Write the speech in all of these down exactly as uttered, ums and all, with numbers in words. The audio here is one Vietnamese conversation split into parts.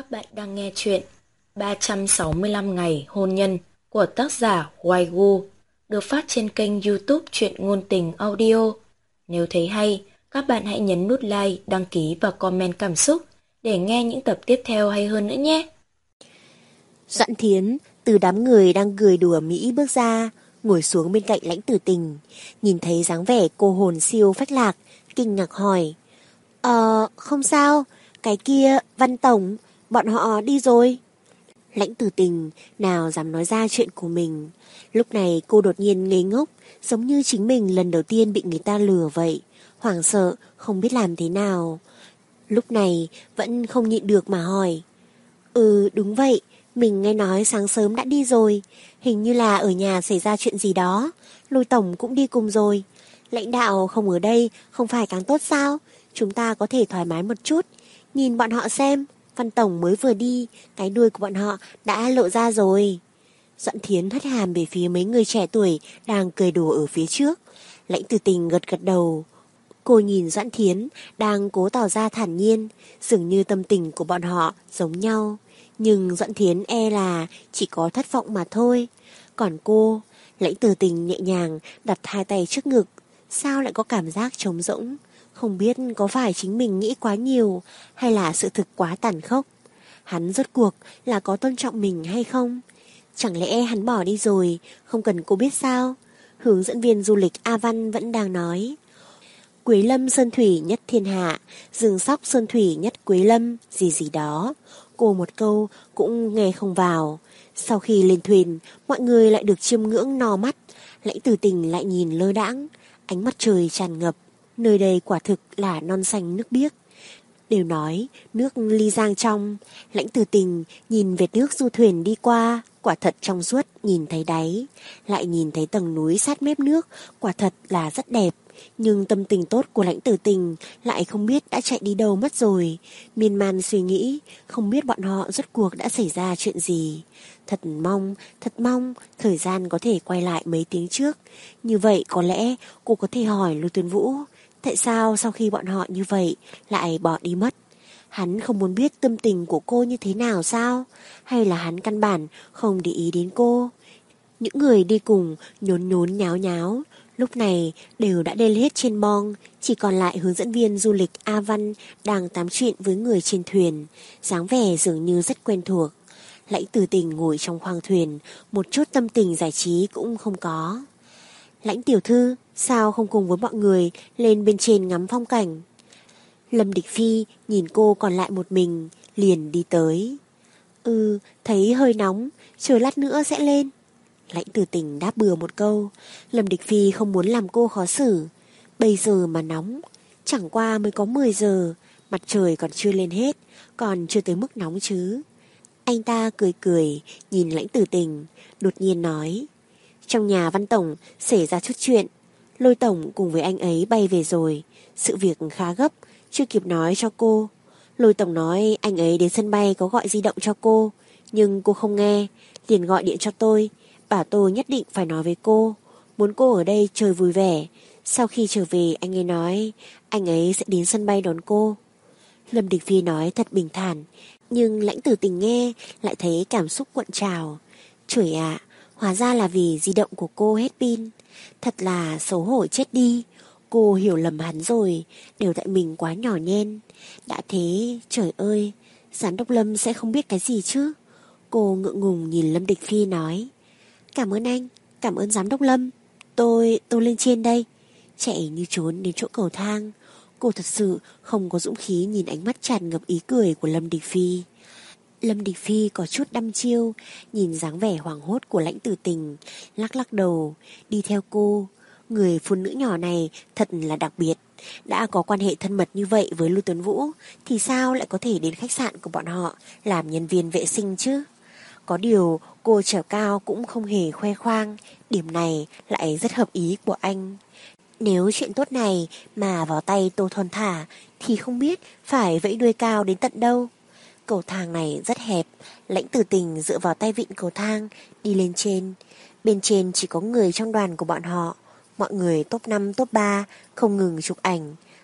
Các bạn đang nghe chuyện ba trăm sáu mươi lăm ngày hôn nhân của tác giả Hoài Gu, được phát trên kênh YouTube Truyện Ngôn Tình Audio. Nếu thấy hay, các bạn hãy nhấn nút like, đăng ký và comment cảm xúc để nghe những tập tiếp theo hay hơn nữa nhé. Doãn Thiến từ đám người đang cười đùa mỹ bước ra, ngồi xuống bên cạnh Lãnh Tử Tình, nhìn thấy dáng vẻ cô hồn siêu phách lạc, kinh ngạc hỏi: Ờ, không sao, cái kia, Văn Tổng, bọn họ đi rồi. Lãnh Tử Tình nào dám nói ra chuyện của mình. Lúc này cô đột nhiên ngây ngốc, giống như chính mình lần đầu tiên bị người ta lừa vậy, hoảng sợ, không biết làm thế nào. Lúc này vẫn không nhịn được mà hỏi: Ừ, đúng vậy, mình nghe nói sáng sớm đã đi rồi, hình như là ở nhà xảy ra chuyện gì đó, Lôi Tổng cũng đi cùng rồi. Lãnh đạo không ở đây không phải càng tốt sao? Chúng ta có thể thoải mái một chút. Nhìn bọn họ xem, Văn Tổng mới vừa đi, cái đuôi của bọn họ đã lộ ra rồi. Doãn Thiến hất hàm về phía mấy người trẻ tuổi đang cười đùa ở phía trước. Lãnh Tử Tình gật gật đầu. Cô nhìn Doãn Thiến đang cố tỏ ra thản nhiên, dường như tâm tình của bọn họ giống nhau. Nhưng Doãn Thiến e là chỉ có thất vọng mà thôi. Còn cô, Lãnh Tử Tình nhẹ nhàng đặt hai tay trước ngực. Sao lại có cảm giác trống rỗng? Không biết có phải chính mình nghĩ quá nhiều hay là sự thực quá tàn khốc. Hắn rốt cuộc là có tôn trọng mình hay không? Chẳng lẽ hắn bỏ đi rồi, không cần cô biết sao? Hướng dẫn viên du lịch A Văn vẫn đang nói: Quế lâm sơn thủy nhất thiên hạ, rừng sóc sơn thủy nhất Quế lâm, gì gì đó. Cô một câu cũng nghe không vào. Sau khi lên thuyền, mọi người lại được chiêm ngưỡng no mắt. Lãnh Tử Tình lại nhìn lơ đãng. Ánh mặt trời tràn ngập, nơi đây quả thực là non xanh nước biếc. Đều nói nước ly giang trong. Lãnh Tử Tình nhìn vệt nước du thuyền đi qua, quả thật trong suốt nhìn thấy đáy. Lại nhìn thấy tầng núi sát mép nước, quả thật là rất đẹp. Nhưng tâm tình tốt của Lãnh Tử Tình lại không biết đã chạy đi đâu mất rồi. Miên man suy nghĩ, không biết bọn họ rốt cuộc đã xảy ra chuyện gì. Thật mong, thật mong thời gian có thể quay lại mấy tiếng trước. Như vậy có lẽ cô có thể hỏi Lưu Tuấn Vũ, tại sao sau khi bọn họ như vậy lại bỏ đi mất? Hắn không muốn biết tâm tình của cô như thế nào sao? Hay là hắn căn bản không để ý đến cô? Những người đi cùng nhốn nhốn nháo nháo, lúc này đều đã lên hết trên bong, chỉ còn lại hướng dẫn viên du lịch A Văn đang tám chuyện với người trên thuyền, dáng vẻ dường như rất quen thuộc. Lãnh Tử Tình ngồi trong khoang thuyền, một chút tâm tình giải trí cũng không có. Lãnh tiểu thư, sao không cùng với mọi người lên bên trên ngắm phong cảnh? Lâm Địch Phi nhìn cô còn lại một mình, liền đi tới. Ừ, thấy hơi nóng, chờ lát nữa sẽ lên. Lãnh Tử Tình đáp bừa một câu. Lâm Địch Phi không muốn làm cô khó xử. Bây giờ mà nóng, chẳng qua mới có mười giờ, mặt trời còn chưa lên hết, còn chưa tới mức nóng chứ. Anh ta cười cười nhìn Lãnh Tử Tình, đột nhiên nói: Trong nhà Văn Tổng xảy ra chút chuyện, Lôi Tổng cùng với anh ấy bay về rồi. Sự việc khá gấp, chưa kịp nói cho cô. Lôi Tổng nói anh ấy đến sân bay có gọi di động cho cô, nhưng cô không nghe, liền gọi điện cho tôi, bảo tôi nhất định phải nói với cô, muốn cô ở đây chơi vui vẻ. Sau khi trở về anh ấy nói anh ấy sẽ đến sân bay đón cô. Lâm Địch Phi nói thật bình thản, nhưng Lãnh Tử Tình nghe lại thấy cảm xúc cuộn trào. Trời ạ, hóa ra là vì di động của cô hết pin. Thật là xấu hổ chết đi. Cô hiểu lầm hắn rồi, đều tại mình quá nhỏ nhen. Đã thế, trời ơi, giám đốc Lâm sẽ không biết cái gì chứ? Cô ngượng ngùng nhìn Lâm Địch Phi nói: Cảm ơn anh, cảm ơn giám đốc Lâm. Tôi, tôi lên trên đây. Chạy như trốn đến chỗ cầu thang. Cô thật sự không có dũng khí nhìn ánh mắt tràn ngập ý cười của Lâm Địch Phi. Lâm Địch Phi có chút đăm chiêu, nhìn dáng vẻ hoảng hốt của Lãnh Tử Tình, lắc lắc đầu, đi theo cô. Người phụ nữ nhỏ này thật là đặc biệt. Đã có quan hệ thân mật như vậy với Lưu Tuấn Vũ, thì sao lại có thể đến khách sạn của bọn họ làm nhân viên vệ sinh chứ? Có điều cô trèo cao cũng không hề khoe khoang, điểm này lại rất hợp ý của anh. Nếu chuyện tốt này mà vào tay Tô Thon Thả thì không biết phải vẫy đuôi cao đến tận đâu. Cầu thang này rất hẹp, Lãnh Tử Tình dựa vào tay vịn cầu thang đi lên trên. Bên trên chỉ có người trong đoàn của bọn họ. Mọi người top năm top ba không ngừng chụp ảnh.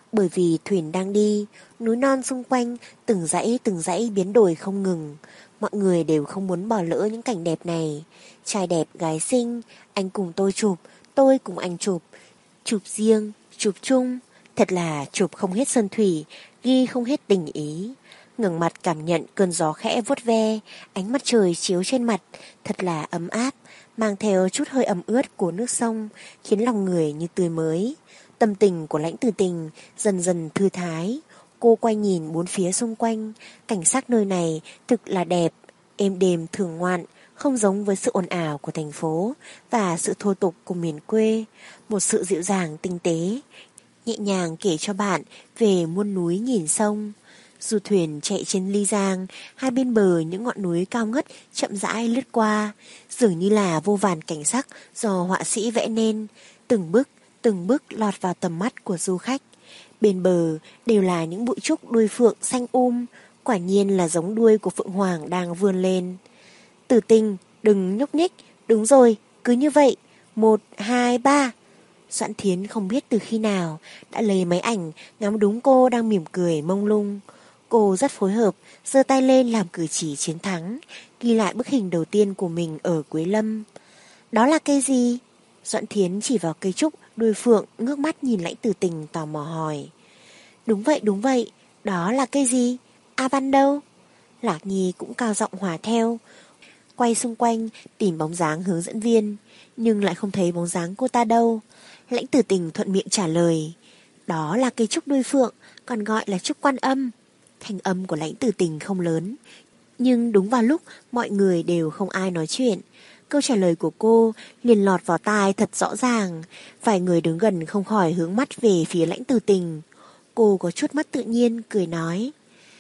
Bởi vì thuyền đang đi, núi non xung quanh từng dãy từng dãy biến đổi không ngừng. Mọi người đều không muốn bỏ lỡ những cảnh đẹp này. Trai đẹp gái xinh, anh cùng tôi chụp, tôi cùng anh chụp. Chụp riêng, chụp chung, thật là chụp không hết sơn thủy, ghi không hết tình ý. Ngẩng mặt cảm nhận cơn gió khẽ vuốt ve, ánh mặt trời chiếu trên mặt, thật là ấm áp, mang theo chút hơi ẩm ướt của nước sông, khiến lòng người như tươi mới. Tâm tình của Lãnh Tử Tình dần dần thư thái. Cô quay nhìn bốn phía xung quanh, cảnh sắc nơi này thực là đẹp, êm đềm thường ngoạn, không giống với sự ồn ào của thành phố và sự thô tục của miền quê. Một sự dịu dàng tinh tế, nhẹ nhàng kể cho bạn về muôn núi nhìn sông. Du thuyền chạy trên ly giang, hai bên bờ những ngọn núi cao ngất chậm rãi lướt qua, dường như là vô vàn cảnh sắc do họa sĩ vẽ nên, từng bước từng bước lọt vào tầm mắt của du khách. Bên bờ đều là những bụi trúc đuôi phượng xanh um, quả nhiên là giống đuôi của phượng hoàng đang vươn lên. Tử Tình, đừng nhúc nhích, đúng rồi, cứ như vậy, một, hai, ba. Doãn Thiến không biết từ khi nào đã lấy máy ảnh ngắm đúng cô đang mỉm cười mông lung. Cô rất phối hợp, giơ tay lên làm cử chỉ chiến thắng, ghi lại bức hình đầu tiên của mình ở Quế Lâm. Đó là cây gì? Doãn Thiến chỉ vào cây trúc đuôi phượng, ngước mắt nhìn Lãnh Tử Tình tò mò hỏi. Đúng vậy, đúng vậy, đó là cây gì? A Văn đâu? Lạc Nhi cũng cao giọng hòa theo, quay xung quanh tìm bóng dáng hướng dẫn viên, nhưng lại không thấy bóng dáng cô ta đâu. Lãnh Tử Tình thuận miệng trả lời, đó là cây trúc đuôi phượng, còn gọi là trúc Quan Âm. Thanh âm của Lãnh Tử Tình không lớn, nhưng đúng vào lúc mọi người đều không ai nói chuyện, câu trả lời của cô liền lọt vào tai thật rõ ràng. Vài người đứng gần không khỏi hướng mắt về phía Lãnh Tử Tình. Cô có chút mắt tự nhiên cười nói,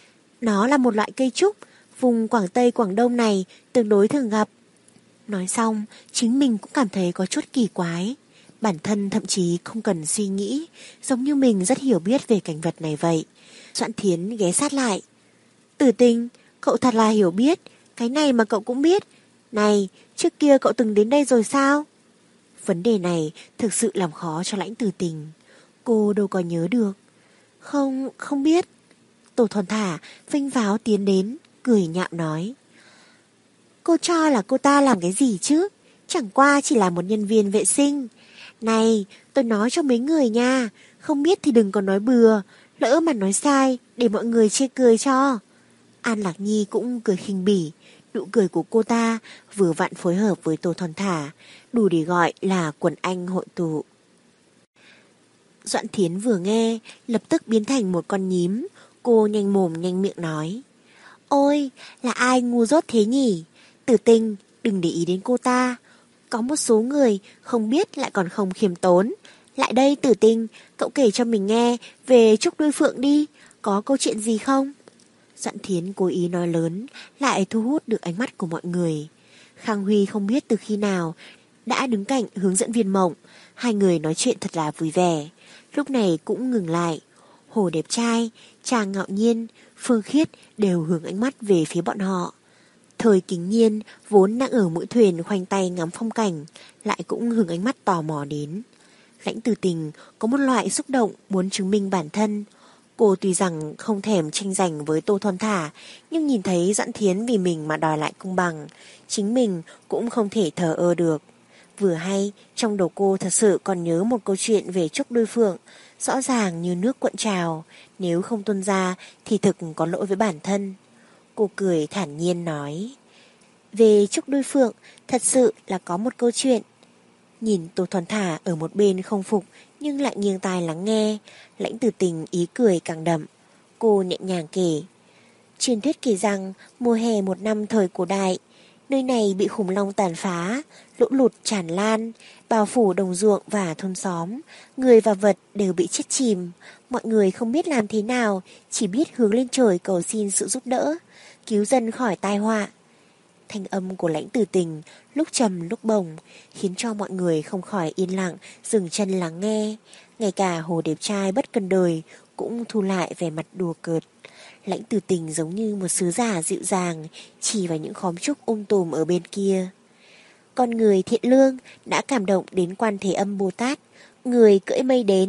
nó là một loại cây trúc vùng Quảng Tây Quảng Đông này tương đối thường gặp. Nói xong, chính mình cũng cảm thấy có chút kỳ quái. Bản thân thậm chí không cần suy nghĩ, giống như mình rất hiểu biết về cảnh vật này vậy. Doãn Thiến ghé sát lại. Tử Tình, cậu thật là hiểu biết, cái này mà cậu cũng biết. Này, trước kia cậu từng đến đây rồi sao? Vấn đề này thực sự làm khó cho Lãnh Tử Tình. Cô đâu có nhớ được. Không, không biết. Tổ Thon Thả vinh váo tiến đến, cười nhạo nói. Cô cho là cô ta làm cái gì chứ? Chẳng qua chỉ là một nhân viên vệ sinh. Này, tôi nói cho mấy người nha, không biết thì đừng có nói bừa, lỡ mà nói sai để mọi người chê cười cho. An Lạc Nhi cũng cười khinh bỉ, nụ cười của cô ta vừa vặn phối hợp với Tô Thon Thả, đủ để gọi là quần anh hội tụ. Doãn Thiến vừa nghe, lập tức biến thành một con nhím, cô nhanh mồm nhanh miệng nói. Ôi, là ai ngu dốt thế nhỉ? Tử Tình, đừng để ý đến cô ta. Có một số người không biết lại còn không khiêm tốn. Lại đây Tử Tình, cậu kể cho mình nghe về trúc đuôi phượng đi, có câu chuyện gì không? Doãn Thiến cố ý nói lớn, lại thu hút được ánh mắt của mọi người. Khang Huy không biết từ khi nào đã đứng cạnh hướng dẫn viên Mộng, hai người nói chuyện thật là vui vẻ. Lúc này cũng ngừng lại. Hồ đẹp trai, Tràng Ngạo Nhiên, Phương Khiết đều hướng ánh mắt về phía bọn họ. Thời Kính Nhiên vốn đang ở mũi thuyền khoanh tay ngắm phong cảnh, lại cũng hướng ánh mắt tò mò đến. Lãnh Tử Tình có một loại xúc động muốn chứng minh bản thân. Cô tuy rằng không thèm tranh giành với Tô Thon Thả, nhưng nhìn thấy Doãn Thiến vì mình mà đòi lại công bằng, chính mình cũng không thể thờ ơ được. Vừa hay, trong đầu cô thật sự còn nhớ một câu chuyện về trúc đuôi phượng, rõ ràng như nước cuộn trào, nếu không tuôn ra thì thực có lỗi với bản thân. Cô cười thản nhiên nói, về trúc đuôi phượng thật sự là có một câu chuyện. Nhìn Tô Thon Thả ở một bên không phục nhưng lại nghiêng tai lắng nghe, Lãnh Tử Tình ý cười càng đậm. Cô nhẹ nhàng kể, truyền thuyết kể rằng mùa hè một năm thời cổ đại, nơi này bị khủng long tàn phá, lũ lụt tràn lan, bao phủ đồng ruộng và thôn xóm, người và vật đều bị chết chìm. Mọi người không biết làm thế nào, chỉ biết hướng lên trời cầu xin sự giúp đỡ, cứu dân khỏi tai họa. Thanh âm của Lãnh Tử Tình lúc trầm lúc bồng, khiến cho mọi người không khỏi yên lặng, dừng chân lắng nghe. Ngay cả Hồ đẹp trai bất cần đời cũng thu lại vẻ mặt đùa cợt. Lãnh Tử Tình giống như một sứ giả dịu dàng, chỉ vào những khóm trúc um tùm ở bên kia. Con người thiện lương đã cảm động đến Quan Thế Âm Bồ Tát, người cưỡi mây đến,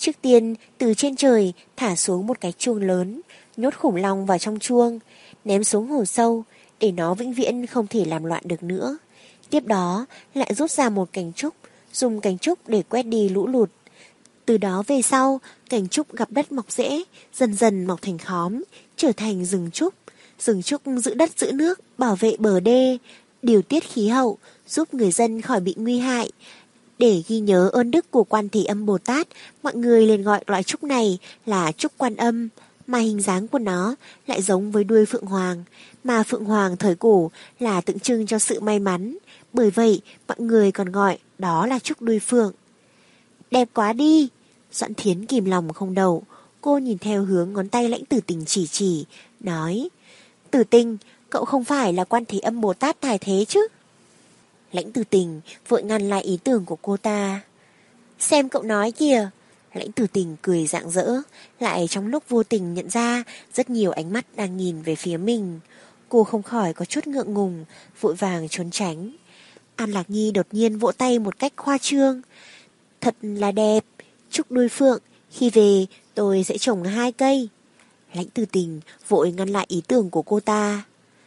Trước tiên, từ trên trời thả xuống một cái chuông lớn, nhốt khủng long vào trong chuông, ném xuống hồ sâu để nó vĩnh viễn không thể làm loạn được nữa. Tiếp đó lại rút ra một cành trúc, dùng cành trúc để quét đi lũ lụt. Từ đó về sau, cành trúc gặp đất mọc rễ, dần dần mọc thành khóm, trở thành rừng trúc. Rừng trúc giữ đất giữ nước, bảo vệ bờ đê, điều tiết khí hậu, giúp người dân khỏi bị nguy hại. Để ghi nhớ ơn đức của Quan Thế Âm Bồ Tát, mọi người liền gọi loại trúc này là trúc Quan Âm, mà hình dáng của nó lại giống với đuôi phượng hoàng, mà phượng hoàng thời cổ là tượng trưng cho sự may mắn, bởi vậy mọi người còn gọi đó là trúc đuôi phượng. Đẹp quá đi! Doãn Thiến kìm lòng không đậu, cô nhìn theo hướng ngón tay Lãnh Tử Tình chỉ chỉ, nói: Tử Tình, cậu không phải là Quan Thế Âm Bồ Tát tài thế chứ? Lãnh Tử Tình vội ngăn lại ý tưởng của cô ta. Xem cậu nói kìa! Lãnh Tử Tình cười rạng rỡ, lại trong lúc vô tình nhận ra rất nhiều ánh mắt đang nhìn về phía mình. Cô không khỏi có chút ngượng ngùng, vội vàng trốn tránh. An Lạc Nhi đột nhiên vỗ tay một cách khoa trương. Thật là đẹp, trúc đuôi phượng, khi về tôi sẽ trồng hai cây. Lãnh Tử Tình vội ngăn lại ý tưởng của cô ta.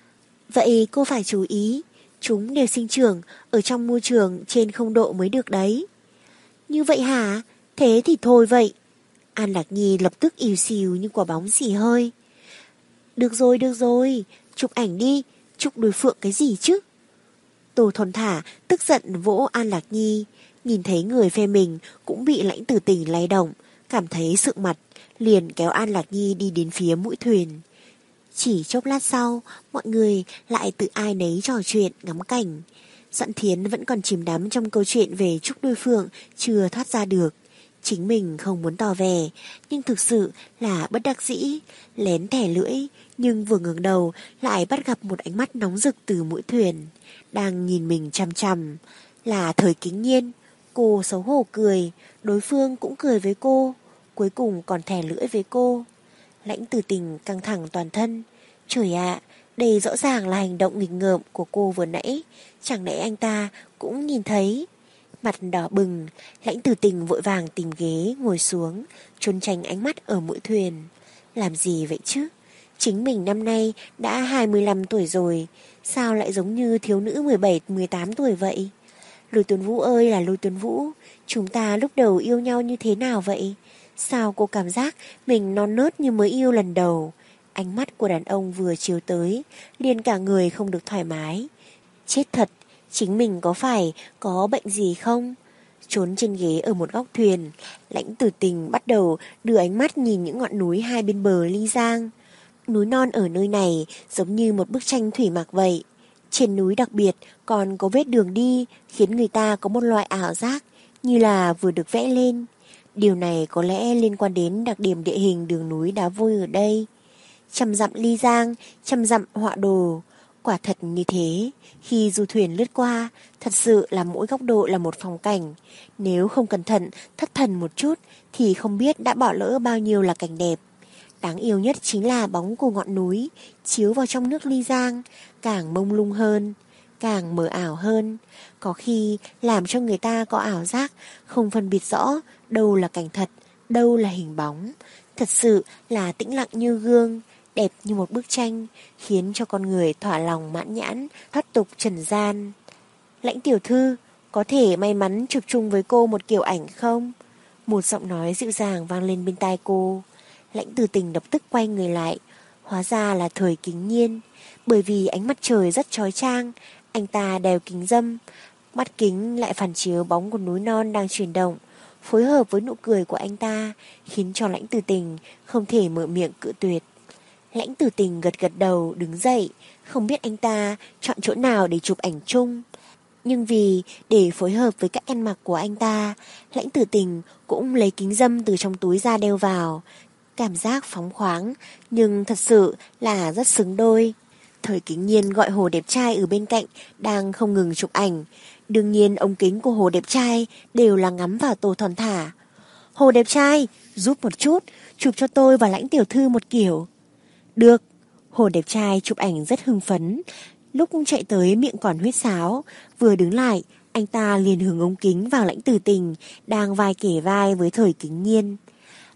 Vậy cô phải chú ý, chúng đều sinh trưởng ở trong môi trường trên không độ mới được đấy. Như vậy hả? Thế thì thôi vậy. An Lạc Nhi lập tức ìu xìu như quả bóng xì hơi. Được rồi, được rồi, chụp ảnh đi, chụp đuôi phượng cái gì chứ? Tô Thon Thả tức giận vỗ An Lạc Nhi, nhìn thấy người phe mình cũng bị Lãnh Tử Tình lay động, cảm thấy sượng mặt, liền kéo An Lạc Nhi đi đến phía mũi thuyền. Chỉ chốc lát sau, mọi người lại tự ai nấy trò chuyện ngắm cảnh. Doãn Thiến vẫn còn chìm đắm trong câu chuyện về trúc đuôi phượng chưa thoát ra được. Chính mình không muốn tỏ vẻ, nhưng thực sự là bất đắc dĩ, lén thẻ lưỡi, nhưng vừa ngẩng đầu lại bắt gặp một ánh mắt nóng rực từ mũi thuyền, đang nhìn mình chằm chằm. Là Thời Kính Nhiên. Cô xấu hổ cười, đối phương cũng cười với cô, cuối cùng còn thẻ lưỡi với cô. Lãnh Tử Tình căng thẳng toàn thân. Trời ạ, đây rõ ràng là hành động nghịch ngợm của cô vừa nãy, chẳng lẽ anh ta cũng nhìn thấy? Mặt đỏ bừng, Lãnh Tử Tình vội vàng tìm ghế ngồi xuống, trốn tránh ánh mắt ở mũi thuyền. Làm gì vậy chứ? Chính mình năm nay đã hai mươi lăm tuổi rồi, sao lại giống như thiếu nữ mười bảy mười tám tuổi vậy? Lôi Tuấn Vũ ơi là Lôi Tuấn Vũ, chúng ta lúc đầu yêu nhau như thế nào vậy? Sao cô cảm giác mình non nớt như mới yêu lần đầu? Ánh mắt của đàn ông vừa chiếu tới, liền cả người không được thoải mái. Chết thật, chính mình có phải có bệnh gì không? Trốn trên ghế ở một góc thuyền, Lãnh Tử Tình bắt đầu đưa ánh mắt nhìn những ngọn núi hai bên bờ Ly Giang. Núi non ở nơi này giống như một bức tranh thủy mặc vậy. Trên núi đặc biệt còn có vết đường đi, khiến người ta có một loại ảo giác như là vừa được vẽ lên. Điều này có lẽ liên quan đến đặc điểm địa hình đường núi đá vôi ở đây. Trăm dặm Ly Giang, trăm dặm họa đồ. Quả thật như thế, khi du thuyền lướt qua, thật sự là mỗi góc độ là một phong cảnh. Nếu không cẩn thận, thất thần một chút, thì không biết đã bỏ lỡ bao nhiêu là cảnh đẹp. Đáng yêu nhất chính là bóng của ngọn núi, chiếu vào trong nước Ly Giang, càng mông lung hơn, càng mờ ảo hơn. Có khi làm cho người ta có ảo giác, không phân biệt rõ đâu là cảnh thật, đâu là hình bóng. Thật sự là tĩnh lặng như gương, đẹp như một bức tranh, khiến cho con người thỏa lòng mãn nhãn, thoát tục trần gian. Lãnh tiểu thư, có thể may mắn chụp chung với cô một kiểu ảnh không? Một giọng nói dịu dàng vang lên bên tai cô. Lãnh Tử Tình lập tức quay người lại, hóa ra là Thời Kính Nhiên. Bởi vì ánh mặt trời rất chói chang, anh ta đeo kính râm, mắt kính lại phản chiếu bóng của núi non đang chuyển động, phối hợp với nụ cười của anh ta, khiến cho Lãnh Tử Tình không thể mở miệng cự tuyệt. Lãnh Tử Tình gật gật đầu đứng dậy, không biết anh ta chọn chỗ nào để chụp ảnh chung. Nhưng vì để phối hợp với cách ăn mặc của anh ta, Lãnh Tử Tình cũng lấy kính râm từ trong túi ra đeo vào. Cảm giác phóng khoáng, nhưng thật sự là rất xứng đôi. Thời Kính Nhiên gọi Hồ đẹp trai ở bên cạnh đang không ngừng chụp ảnh. Đương nhiên ống kính của Hồ đẹp trai đều là ngắm vào Tô Thon Thả. Hồ đẹp trai, giúp một chút, chụp cho tôi và Lãnh tiểu thư một kiểu. Được. Hồ đẹp trai chụp ảnh rất hưng phấn. Lúc chạy tới miệng còn huýt sáo, vừa đứng lại, anh ta liền hướng ống kính vào Lãnh Tử Tình đang vai kể vai với Thời Kính Nhiên.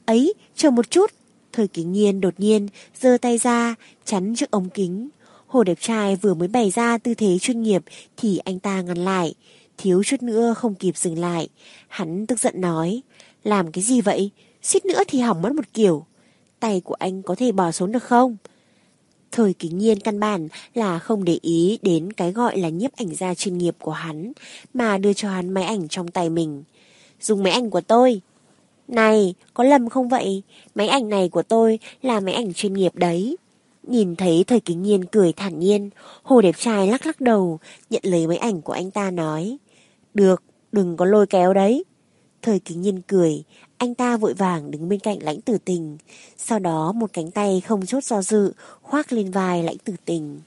Ấy, chờ một chút. Thời Kính Nhiên đột nhiên giơ tay ra, chắn trước ống kính. Hồ đẹp trai vừa mới bày ra tư thế chuyên nghiệp thì anh ta ngăn lại, thiếu chút nữa không kịp dừng lại. Hắn tức giận nói, làm cái gì vậy? Suýt nữa thì hỏng mất một kiểu. Tay của anh có thể bỏ xuống được không? Thời Kính Nhiên căn bản là không để ý đến cái gọi là nhiếp ảnh gia chuyên nghiệp của hắn, mà đưa cho hắn máy ảnh trong tay mình. Dùng máy ảnh của tôi. Này, có lầm không vậy? Máy ảnh này của tôi là máy ảnh chuyên nghiệp đấy. Nhìn thấy Thời Kính Nhiên cười thản nhiên, Hồ đẹp trai lắc lắc đầu, nhận lấy máy ảnh của anh ta nói. Được, đừng có lôi kéo đấy. Thời Kính Nhiên cười, anh ta vội vàng đứng bên cạnh Lãnh Tử Tình. Sau đó một cánh tay không chút do dự, khoác lên vai Lãnh Tử Tình.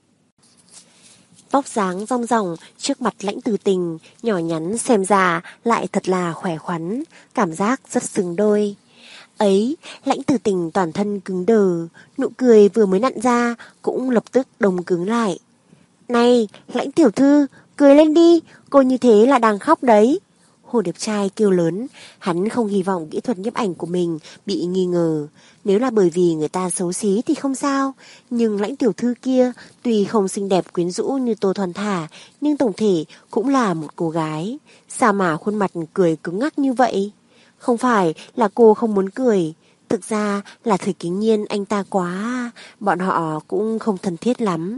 Vóc dáng rong ròng trước mặt Lãnh Tử Tình, nhỏ nhắn xem ra lại thật là khỏe khoắn, cảm giác rất xứng đôi. Ấy, Lãnh Tử Tình toàn thân cứng đờ, nụ cười vừa mới nặn ra cũng lập tức đông cứng lại. Này, Lãnh tiểu thư, cười lên đi, cô như thế là đang khóc đấy. Hồ đẹp trai kêu lớn, hắn không hy vọng kỹ thuật nhiếp ảnh của mình bị nghi ngờ. Nếu là bởi vì người ta xấu xí thì không sao, nhưng Lãnh tiểu thư kia tuy không xinh đẹp quyến rũ như Tô Thoăn Thả, nhưng tổng thể cũng là một cô gái. Sao mà khuôn mặt cười cứng ngắc như vậy? Không phải là cô không muốn cười, thực ra là Thời Kính Nhiên anh ta quá, bọn họ cũng không thân thiết lắm.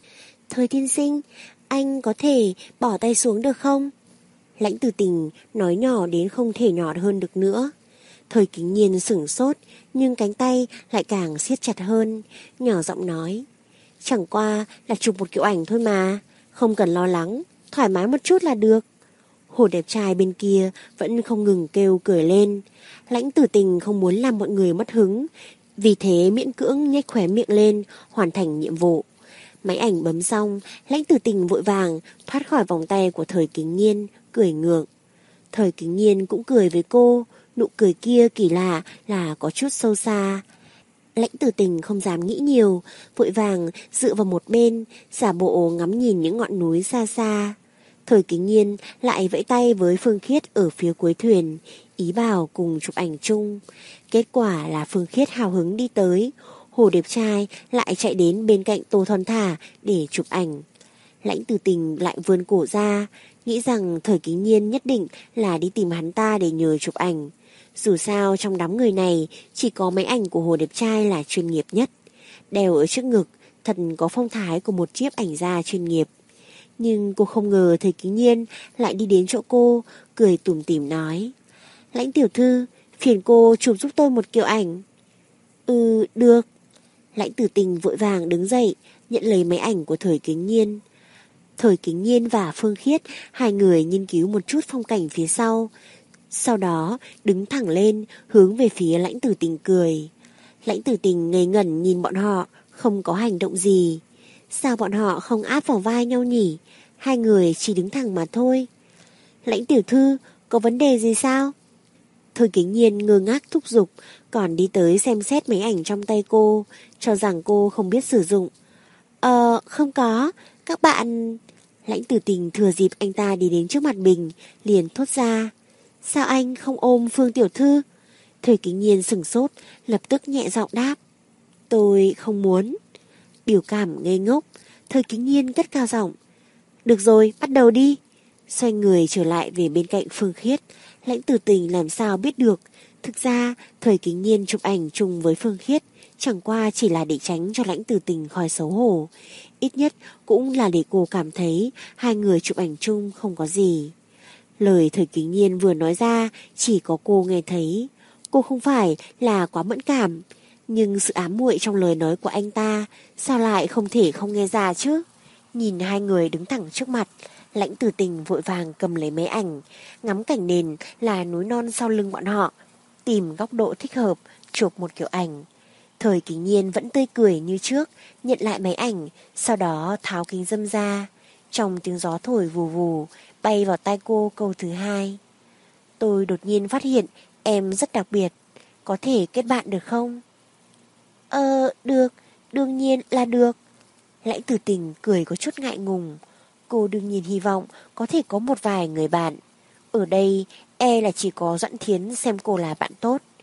Thời tiên sinh, anh có thể bỏ tay xuống được không? Lãnh Tử Tình nói nhỏ đến không thể nhỏ hơn được nữa. Thời Kính Nhiên sửng sốt, nhưng cánh tay lại càng siết chặt hơn, nhỏ giọng nói. Chẳng qua là chụp một kiểu ảnh thôi mà, không cần lo lắng, thoải mái một chút là được. Hồ đẹp trai bên kia vẫn không ngừng kêu cười lên. Lãnh Tử Tình không muốn làm mọi người mất hứng, vì thế miễn cưỡng nhếch khóe miệng lên, hoàn thành nhiệm vụ. Máy ảnh bấm xong, Lãnh Tử Tình vội vàng thoát khỏi vòng tay của Thời Kính Nhiên, cười ngượng. Thời Kính Nhiên cũng cười với cô, nụ cười kia kỳ lạ là có chút sâu xa. Lãnh Tử Tình không dám nghĩ nhiều, vội vàng dựa vào một bên, giả bộ ngắm nhìn những ngọn núi xa xa. Thời Kính Nhiên lại vẫy tay với Phương Khiết ở phía cuối thuyền, ý bảo cùng chụp ảnh chung. Kết quả là Phương Khiết hào hứng đi tới, Hồ đẹp trai lại chạy đến bên cạnh Tô Thoăn Thả để chụp ảnh. Lãnh Tử Tình lại vươn cổ ra, nghĩ rằng Thời Kính Nhiên nhất định là đi tìm hắn ta để nhờ chụp ảnh. Dù sao trong đám người này chỉ có máy ảnh của Hồ đẹp trai là chuyên nghiệp nhất. Đeo ở trước ngực, thật có phong thái của một nhiếp ảnh gia chuyên nghiệp. Nhưng cô không ngờ Thời Kính Nhiên lại đi đến chỗ cô, cười tủm tỉm nói. Lãnh tiểu thư, phiền cô chụp giúp tôi một kiểu ảnh. Ừ, được. Lãnh Tử Tình vội vàng đứng dậy, nhận lấy máy ảnh của Thời Kính Nhiên. Thời Kính Nhiên và Phương Khiết, hai người nghiên cứu một chút phong cảnh phía sau. Sau đó đứng thẳng lên, hướng về phía Lãnh Tử Tình cười. Lãnh Tử Tình ngây ngẩn nhìn bọn họ, không có hành động gì. Sao bọn họ không áp vào vai nhau nhỉ? Hai người chỉ đứng thẳng mà thôi. Lãnh tiểu thư, có vấn đề gì sao? Thời Kính Nhiên ngơ ngác thúc giục, còn đi tới xem xét máy ảnh trong tay cô, cho rằng cô không biết sử dụng. Ờ, không có, các bạn... Lãnh Tử Tình thừa dịp anh ta đi đến trước mặt mình, liền thốt ra. Sao anh không ôm Phương tiểu thư? Thời Kính Nhiên sửng sốt, lập tức nhẹ giọng đáp. Tôi không muốn. Biểu cảm ngây ngốc, Thời Kính Nhiên cất cao giọng. Được rồi, bắt đầu đi. Xoay người trở lại về bên cạnh Phương Khiết. Lãnh Tử Tình làm sao biết được. Thực ra, Thời Kính Nhiên chụp ảnh chung với Phương Khiết chẳng qua chỉ là để tránh cho Lãnh Tử Tình khỏi xấu hổ. Ít nhất cũng là để cô cảm thấy hai người chụp ảnh chung không có gì. Lời Thời Kính Nhiên vừa nói ra chỉ có cô nghe thấy. Cô không phải là quá mẫn cảm, nhưng sự ám muội trong lời nói của anh ta sao lại không thể không nghe ra chứ. Nhìn hai người đứng thẳng trước mặt, Lãnh Tử Tình vội vàng cầm lấy máy ảnh, ngắm cảnh nền là núi non sau lưng bọn họ, tìm góc độ thích hợp, chụp một kiểu ảnh. Thời Kính Nhiên vẫn tươi cười như trước, nhận lại máy ảnh, sau đó tháo kính râm ra. Trong tiếng gió thổi vù vù, bay vào tai cô câu thứ hai. Tôi đột nhiên phát hiện em rất đặc biệt, có thể kết bạn được không? Ờ, được, đương nhiên là được. Lãnh Tử Tình cười có chút ngại ngùng. Cô đương nhiên hy vọng có thể có một vài người bạn. Ở đây e là chỉ có Doãn Thiến xem cô là bạn tốt.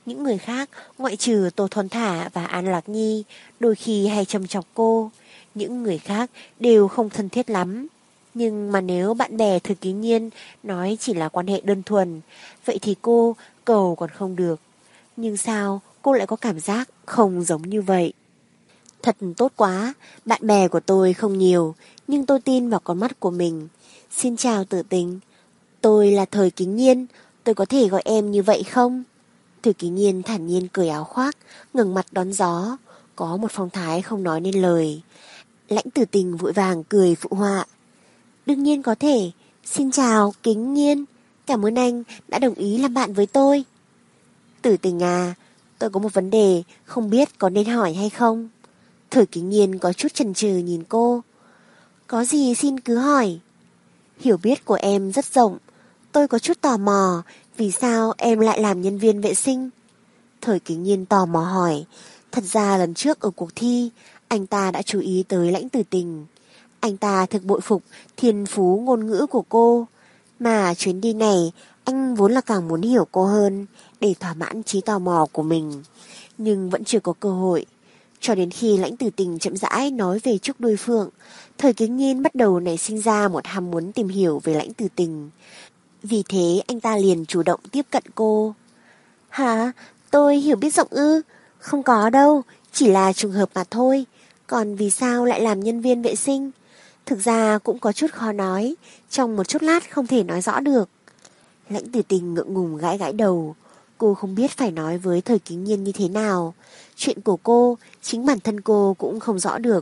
Những người khác, ngoại trừ Tô Thon Thả và An Lạc Nhi, đôi khi hay châm chọc cô. Những người khác đều không thân thiết lắm. Nhưng mà nếu bạn bè Thời Kỳ Nhiên nói chỉ là quan hệ đơn thuần, vậy thì cô cầu còn không được. Nhưng sao cô lại có cảm giác không giống như vậy? Thật tốt quá, bạn bè của tôi không nhiều, nhưng tôi tin vào con mắt của mình. Xin chào Tử Tình, tôi là Thời Kính Nhiên, tôi có thể gọi em như vậy không? Thời Kính Nhiên thản nhiên cởi áo khoác, ngẩng mặt đón gió, có một phong thái không nói nên lời. Lãnh Tử Tình vội vàng cười phụ họa. Đương nhiên có thể, xin chào Kính Nhiên, cảm ơn anh đã đồng ý làm bạn với tôi. Tử Tình à, tôi có một vấn đề không biết có nên hỏi hay không? Thời Kính Nhiên có chút chần chừ nhìn cô. Có gì xin cứ hỏi. Hiểu biết của em rất rộng, tôi có chút tò mò vì sao em lại làm nhân viên vệ sinh. Thời Kính Nhiên tò mò hỏi. Thật ra lần trước ở cuộc thi, anh ta đã chú ý tới Lãnh Tử Tình. Anh ta thực bội phục thiên phú ngôn ngữ của cô. Mà chuyến đi này, anh vốn là càng muốn hiểu cô hơn để thỏa mãn trí tò mò của mình. Nhưng vẫn chưa có cơ hội. Cho đến khi Lãnh Tử Tình chậm rãi nói về Trúc Đôi Phượng, Thời Kính Nhiên bắt đầu nảy sinh ra một ham muốn tìm hiểu về Lãnh Tử Tình. Vì thế anh ta liền chủ động tiếp cận cô. Hả? Tôi hiểu biết rộng ư? Không có đâu, chỉ là trùng hợp mà thôi. Còn vì sao lại làm nhân viên vệ sinh? Thực ra cũng có chút khó nói, trong một chút lát không thể nói rõ được. Lãnh Tử Tình ngượng ngùng gãi gãi đầu. Cô không biết phải nói với Thời Kính Nhiên như thế nào. Chuyện của cô, chính bản thân cô cũng không rõ được.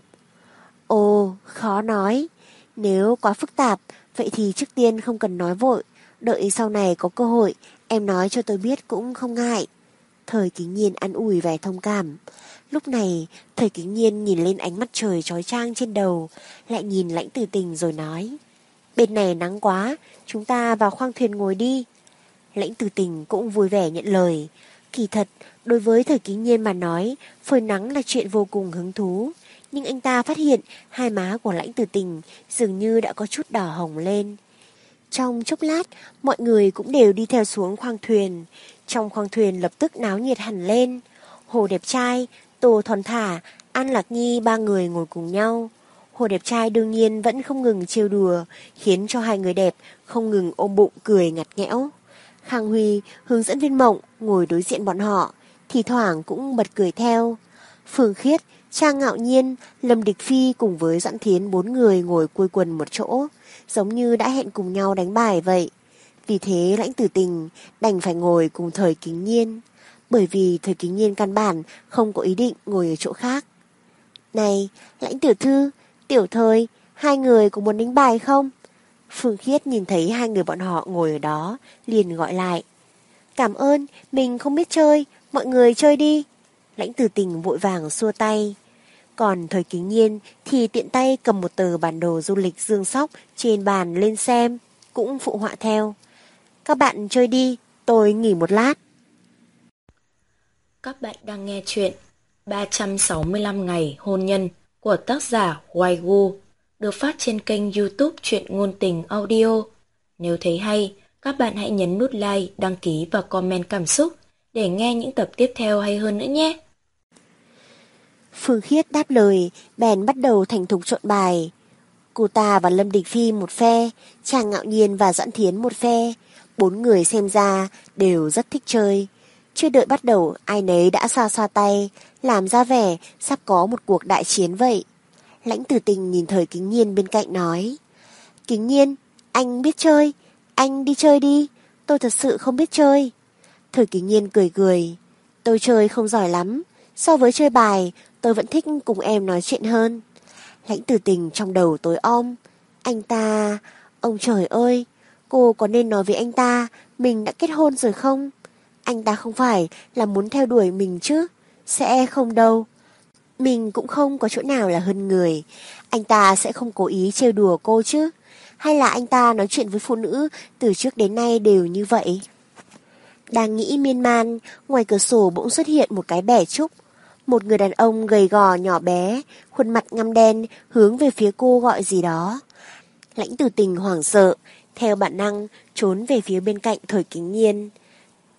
Ồ, khó nói. Nếu quá phức tạp, vậy thì trước tiên không cần nói vội. Đợi sau này có cơ hội, em nói cho tôi biết cũng không ngại. Thời Kính Nhiên an ủi vẻ thông cảm. Lúc này, Thời Kính Nhiên nhìn lên ánh mặt trời chói chang trên đầu, lại nhìn Lãnh Tử Tình rồi nói. Bên này nắng quá, chúng ta vào khoang thuyền ngồi đi. Lãnh Tử Tình cũng vui vẻ nhận lời. Kỳ thật, đối với Thời Kính Nhiên mà nói, phơi nắng là chuyện vô cùng hứng thú. Nhưng anh ta phát hiện hai má của Lãnh Tử Tình dường như đã có chút đỏ hồng lên. Trong chốc lát, mọi người cũng đều đi theo xuống khoang thuyền. Trong khoang thuyền lập tức náo nhiệt hẳn lên. Hồ Đẹp Trai, Tô Thon Thả, An Lạc Nhi ba người ngồi cùng nhau. Hồ Đẹp Trai đương nhiên vẫn không ngừng trêu đùa, khiến cho hai người đẹp không ngừng ôm bụng cười ngặt nghẽo. Khang Huy, hướng dẫn viên Mộng, ngồi đối diện bọn họ, thì thoảng cũng bật cười theo. Phương Khiết, Trang Ngạo Nhiên, Lâm Địch Phi cùng với Doãn Thiến bốn người ngồi quây quần một chỗ, giống như đã hẹn cùng nhau đánh bài vậy. Vì thế Lãnh Tử Tình đành phải ngồi cùng Thời Kính Nhiên, bởi vì Thời Kính Nhiên căn bản không có ý định ngồi ở chỗ khác. Này, Lãnh Tiểu Thư, Tiểu Thời, hai người có muốn đánh bài không? Phương Khiết nhìn thấy hai người bọn họ ngồi ở đó, liền gọi lại. Cảm ơn, mình không biết chơi, mọi người chơi đi. Lãnh Tử Tình vội vàng xua tay. Còn Thời Kính Nhiên thì tiện tay cầm một tờ bản đồ du lịch Dương Sóc trên bàn lên xem, cũng phụ họa theo. Các bạn chơi đi, tôi nghỉ một lát. Các bạn đang nghe chuyện ba trăm sáu mươi lăm ngày hôn nhân của tác giả Hoài Gu, được phát trên kênh YouTube Truyện Ngôn Tình Audio. Nếu thấy hay, các bạn hãy nhấn nút like, đăng ký và comment cảm xúc để nghe những tập tiếp theo hay hơn nữa nhé. Phương Khiết đáp lời, bèn bắt đầu thành thục chọn bài. Cô ta và Lâm Địch Phi một phe, Trang Ngạo Nhiên và Doãn Thiến một phe. Bốn người xem ra đều rất thích chơi. Chưa đợi bắt đầu, ai nấy đã xoa xoa tay, làm ra vẻ sắp có một cuộc đại chiến vậy. Lãnh Tử Tình nhìn Thời Kính Nhiên bên cạnh nói. Kính Nhiên, anh biết chơi, anh đi chơi đi, tôi thật sự không biết chơi. Thời Kính Nhiên cười cười. Tôi chơi không giỏi lắm, so với chơi bài, tôi vẫn thích cùng em nói chuyện hơn. Lãnh Tử Tình trong đầu tối om. Anh ta... Ông trời ơi, cô có nên nói với anh ta mình đã kết hôn rồi không? Anh ta không phải là muốn theo đuổi mình chứ? Sẽ không đâu. Mình cũng không có chỗ nào là hơn người. Anh ta sẽ không cố ý trêu đùa cô chứ? Hay là anh ta nói chuyện với phụ nữ từ trước đến nay đều như vậy? Đang nghĩ miên man, ngoài cửa sổ bỗng xuất hiện một cái bẻ trúc. Một người đàn ông gầy gò nhỏ bé, khuôn mặt ngăm đen, hướng về phía cô gọi gì đó. Lãnh Tử Tình hoảng sợ, theo bản năng trốn về phía bên cạnh Thời Kính Nhiên.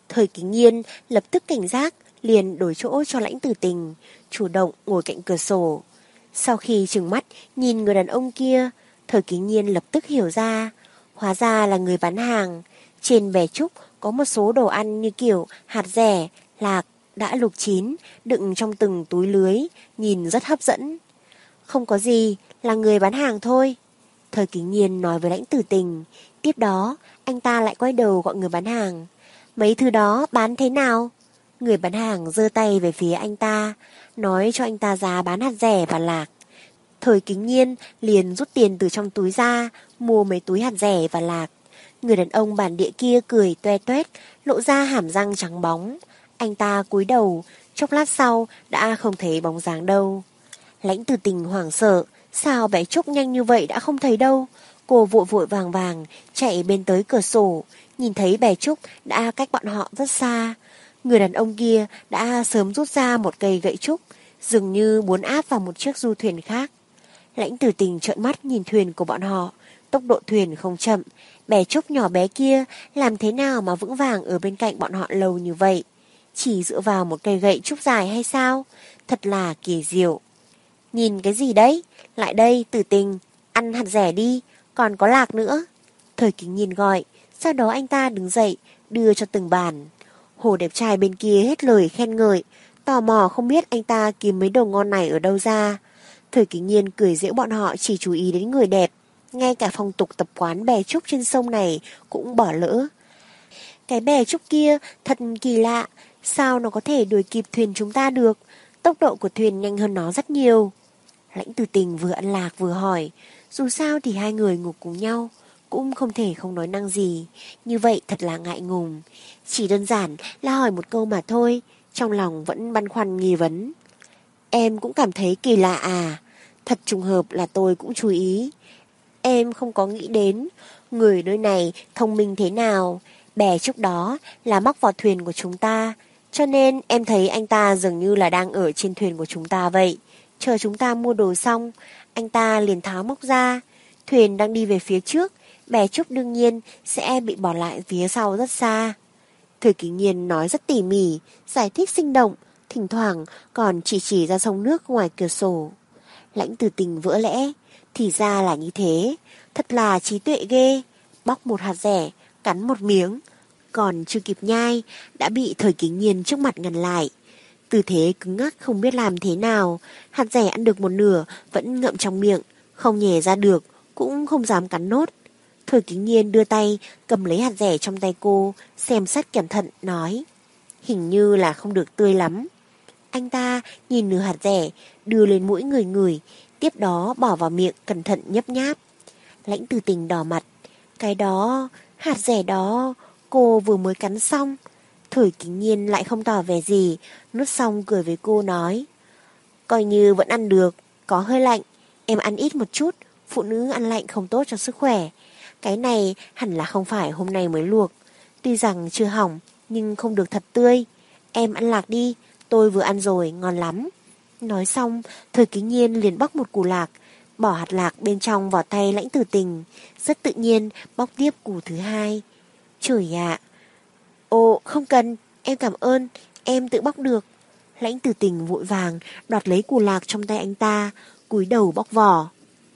Thời Kính Nhiên lập tức cảnh giác, liền đổi chỗ cho Lãnh Tử Tình, chủ động ngồi cạnh cửa sổ. Sau khi trừng mắt nhìn người đàn ông kia, Thời Kính Nhiên lập tức hiểu ra, hóa ra là người bán hàng. Trên bè trúc có một số đồ ăn như kiểu hạt dẻ, lạc, đã luộc chín, đựng trong từng túi lưới, nhìn rất hấp dẫn. Không có gì, là người bán hàng thôi. Thời Kính Nhiên nói với Lãnh Tử Tình. Tiếp đó, anh ta lại quay đầu gọi người bán hàng. Mấy thứ đó bán thế nào? Người bán hàng giơ tay về phía anh ta, nói cho anh ta giá bán hạt dẻ và lạc. Thời Kính Nhiên liền rút tiền từ trong túi ra, mua mấy túi hạt dẻ và lạc. Người đàn ông bản địa kia cười toe toét, lộ ra hàm răng trắng bóng. Anh ta cúi đầu, chốc lát sau đã không thấy bóng dáng đâu. Lãnh Tử Tình hoảng sợ, sao bé Trúc nhanh như vậy đã không thấy đâu. Cô vội vội vàng vàng chạy bên tới cửa sổ, nhìn thấy bé Trúc đã cách bọn họ rất xa. Người đàn ông kia đã sớm rút ra một cây gậy trúc, dường như muốn áp vào một chiếc du thuyền khác. Lãnh Tử Tình trợn mắt nhìn thuyền của bọn họ, tốc độ thuyền không chậm, bé Trúc nhỏ bé kia làm thế nào mà vững vàng ở bên cạnh bọn họ lâu như vậy? Chỉ dựa vào một cây gậy trúc dài hay sao? Thật là kỳ diệu. Nhìn cái gì đấy? Lại đây, Tử Tình, ăn hạt dẻ đi, còn có lạc nữa. Thời Kính Nhiên gọi, sau đó anh ta đứng dậy, đưa cho từng bàn. Hồ đẹp trai bên kia hết lời khen ngợi, tò mò không biết anh ta kiếm mấy đồ ngon này ở đâu ra. Thời Kính Nhiên cười giễu bọn họ chỉ chú ý đến người đẹp, ngay cả phong tục tập quán bè trúc trên sông này cũng bỏ lỡ. Cái bè trúc kia thật kỳ lạ, sao nó có thể đuổi kịp thuyền chúng ta được? Tốc độ của thuyền nhanh hơn nó rất nhiều. Lãnh Tử Tình vừa ăn lạc vừa hỏi, dù sao thì hai người ngủ cùng nhau, cũng không thể không nói năng gì, như vậy thật là ngại ngùng. Chỉ đơn giản là hỏi một câu mà thôi, trong lòng vẫn băn khoăn nghi vấn. Em cũng cảm thấy kỳ lạ à, thật trùng hợp là tôi cũng chú ý. Em không có nghĩ đến, người nơi này thông minh thế nào, bè trước đó là móc vào thuyền của chúng ta, cho nên em thấy anh ta dường như là đang ở trên thuyền của chúng ta vậy. Chờ chúng ta mua đồ xong, anh ta liền tháo móc ra, thuyền đang đi về phía trước, bè trúc đương nhiên sẽ bị bỏ lại phía sau rất xa. Thời Kính Nhiên nói rất tỉ mỉ, giải thích sinh động, thỉnh thoảng còn chỉ chỉ ra sông nước ngoài cửa sổ. Lãnh Tử Tình vỡ lẽ, thì ra là như thế, thật là trí tuệ ghê. Bóc một hạt dẻ, cắn một miếng, còn chưa kịp nhai, đã bị Thời Kính Nhiên trước mặt ngăn lại. Tư thế cứng ngắc không biết làm thế nào, hạt dẻ ăn được một nửa vẫn ngậm trong miệng, không nhè ra được, cũng không dám cắn nốt. Thời Kính Nhiên đưa tay cầm lấy hạt dẻ trong tay cô, xem xét cẩn thận, nói: hình như là không được tươi lắm. Anh ta nhìn nửa hạt dẻ, đưa lên mũi người người, tiếp đó bỏ vào miệng cẩn thận nhấp nháp. Lãnh Tử Tình đỏ mặt, cái đó, hạt dẻ đó, cô vừa mới cắn xong. Thời Kính Nhiên lại không tỏ vẻ gì, nuốt xong cười với cô nói: coi như vẫn ăn được, có hơi lạnh, em ăn ít một chút, phụ nữ ăn lạnh không tốt cho sức khỏe. Cái này hẳn là không phải hôm nay mới luộc, tuy rằng chưa hỏng, nhưng không được thật tươi. Em ăn lạc đi, tôi vừa ăn rồi, ngon lắm. Nói xong, Thời Kính Nhiên liền bóc một củ lạc, bỏ hạt lạc bên trong vào tay Lãnh Tử Tình, rất tự nhiên bóc tiếp củ thứ hai. Trời ạ! Ồ, không cần, em cảm ơn, em tự bóc được. Lãnh Tử Tình vội vàng đoạt lấy củ lạc trong tay anh ta, cúi đầu bóc vỏ.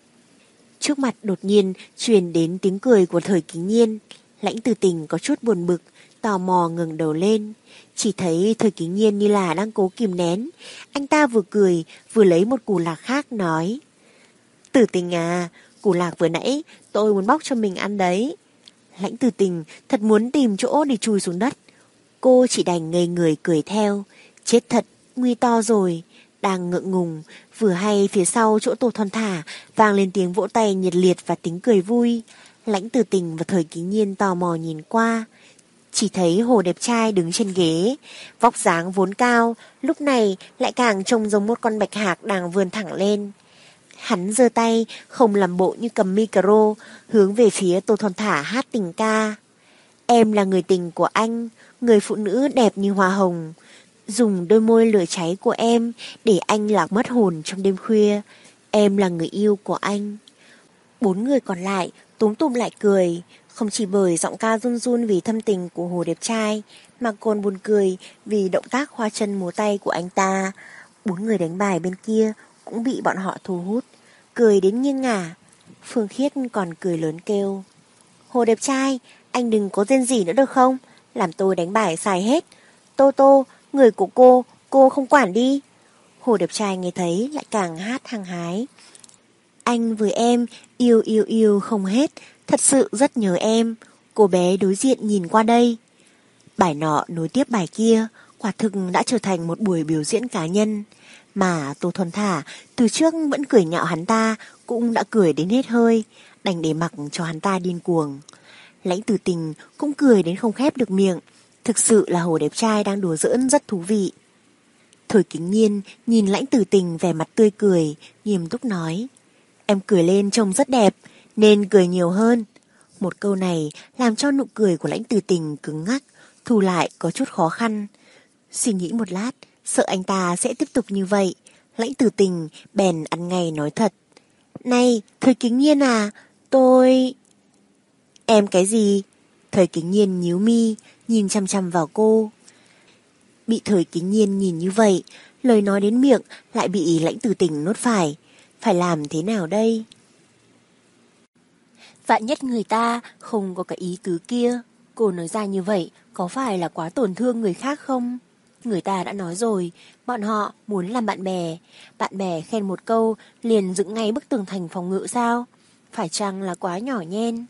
Trước mặt đột nhiên truyền đến tiếng cười của Thời Kính Nhiên. Lãnh Tử Tình có chút buồn bực, tò mò ngẩng đầu lên, chỉ thấy Thời Kính Nhiên như là đang cố kìm nén. Anh ta vừa cười vừa lấy một củ lạc khác nói: Tử Tình à, củ lạc vừa nãy tôi muốn bóc cho mình ăn đấy. Lãnh Tử Tình thật muốn tìm chỗ để chui xuống đất. Cô chỉ đành ngây người cười theo. Chết thật, nguy to rồi. Đang ngượng ngùng, vừa hay phía sau chỗ Tô Thon Thả vang lên tiếng vỗ tay nhiệt liệt và tiếng cười vui. Lãnh Tử Tình và Thời Kính Nhiên tò mò nhìn qua, chỉ thấy Hồ đẹp trai đứng trên ghế, vóc dáng vốn cao, lúc này lại càng trông giống một con bạch hạc đang vươn thẳng lên. Hắn giơ tay, không làm bộ như cầm micro, hướng về phía Tô Thon Thả hát tình ca. Em là người tình của anh, người phụ nữ đẹp như hoa hồng. Dùng đôi môi lửa cháy của em để anh lạc mất hồn trong đêm khuya. Em là người yêu của anh. Bốn người còn lại túm tụm lại cười, không chỉ bởi giọng ca run run vì thâm tình của Hồ đẹp trai, Mà Côn buồn cười vì động tác hoa chân múa tay của anh ta. Bốn người đánh bài bên kia cũng bị bọn họ thu hút, cười đến nghiêng ngả. Phương Khiết còn cười lớn kêu: Hồ đẹp trai, anh đừng có rên rỉ nữa được không? Làm tôi đánh bài xài hết. Tô Tô, người của cô, cô không quản đi. Hồ đẹp trai nghe thấy lại càng hát hăng hái. Anh với em yêu yêu yêu không hết, thật sự rất nhớ em. Cô bé đối diện nhìn qua đây. Bài nọ nối tiếp bài kia, quả thực đã trở thành một buổi biểu diễn cá nhân. Mà Tô Thuần Thả từ trước vẫn cười nhạo hắn ta, cũng đã cười đến hết hơi, đành để mặc cho hắn ta điên cuồng. Lãnh Tử Tình cũng cười đến không khép được miệng. Thực sự là Hồ đẹp trai đang đùa giỡn rất thú vị. Thời Kính Nhiên nhìn Lãnh Tử Tình vẻ mặt tươi cười, nghiêm túc nói: Em cười lên trông rất đẹp, nên cười nhiều hơn. Một câu này làm cho nụ cười của Lãnh Tử Tình cứng ngắc, thu lại có chút khó khăn. Suy nghĩ một lát, sợ anh ta sẽ tiếp tục như vậy, Lãnh Tử Tình bèn ăn ngay nói thật: Này, Thời Kính Nhiên à, tôi... Em cái gì? Thời Kính Nhiên nhíu mi, nhìn chăm chăm vào cô. Bị Thời Kính Nhiên nhìn như vậy, lời nói đến miệng lại bị Lãnh Tử Tình nuốt phải. Phải làm thế nào đây? Vạn nhất người ta không có cái ý tứ kia, cô nói ra như vậy có phải là quá tổn thương người khác không? Người ta đã nói rồi, bọn họ muốn làm bạn bè. Bạn bè khen một câu liền dựng ngay bức tường thành phòng ngự sao? Phải chăng là quá nhỏ nhen?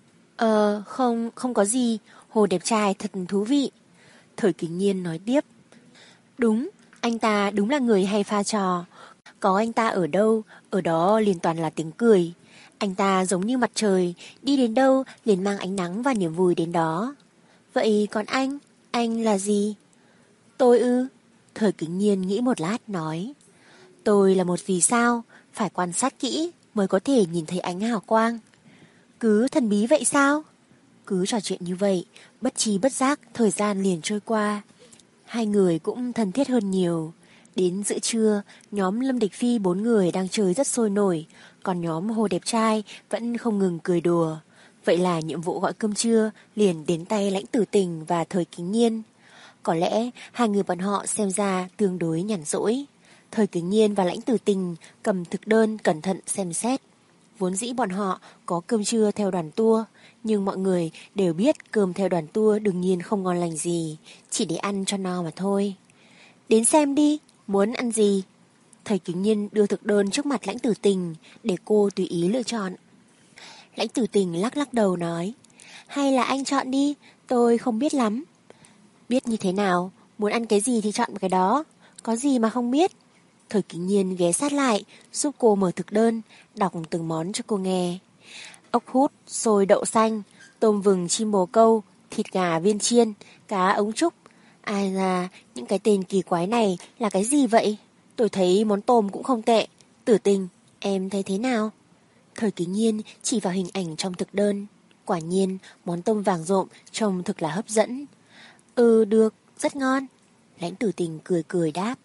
Ờ, không, không có gì. Hồ đẹp trai thật thú vị. Thời Kính Nhiên nói tiếp. Đúng, anh ta đúng là người hay pha trò. Có anh ta ở đâu, ở đó liền toàn là tiếng cười. Anh ta giống như mặt trời, đi đến đâu liền mang ánh nắng và niềm vui đến đó. Vậy còn anh, anh là gì? Tôi ư? Thời Kính Nhiên nghĩ một lát nói. Tôi là một vì sao, phải quan sát kỹ mới có thể nhìn thấy ánh hào quang. Cứ thần bí vậy sao? Cứ trò chuyện như vậy, bất chi bất giác thời gian liền trôi qua. Hai người cũng thân thiết hơn nhiều. Đến giữa trưa, nhóm Lâm Địch Phi bốn người đang chơi rất sôi nổi, còn nhóm Hồ đẹp trai vẫn không ngừng cười đùa. Vậy là nhiệm vụ gọi cơm trưa liền đến tay Lãnh Tử Tình và Thời Kính Nhiên. Có lẽ hai người bọn họ xem ra tương đối nhàn rỗi. Thời Kính Nhiên và Lãnh Tử Tình cầm thực đơn cẩn thận xem xét. Vốn dĩ bọn họ có cơm trưa theo đoàn tour, nhưng mọi người đều biết cơm theo đoàn tour đương nhiên không ngon lành gì, chỉ để ăn cho no mà thôi. Đến xem đi, muốn ăn gì? Thời Kính Nhiên đưa thực đơn trước mặt Lãnh Tử Tình để cô tùy ý lựa chọn. Lãnh Tử Tình lắc lắc đầu nói, hay là anh chọn đi, tôi không biết lắm. Biết như thế nào, muốn ăn cái gì thì chọn cái đó, có gì mà không biết. Thời Kính Nhiên ghé sát lại, giúp cô mở thực đơn, đọc từng món cho cô nghe. Ốc hút, xôi đậu xanh, tôm vừng chim bồ câu, thịt gà viên chiên, cá ống trúc. Ai ra, những cái tên kỳ quái này là cái gì vậy? Tôi thấy món tôm cũng không tệ. Tử Tình, em thấy thế nào? Thời Kính Nhiên chỉ vào hình ảnh trong thực đơn. Quả nhiên, món tôm vàng rộm trông thực là hấp dẫn. Ừ, được, rất ngon. Lãnh Tử Tình cười cười đáp.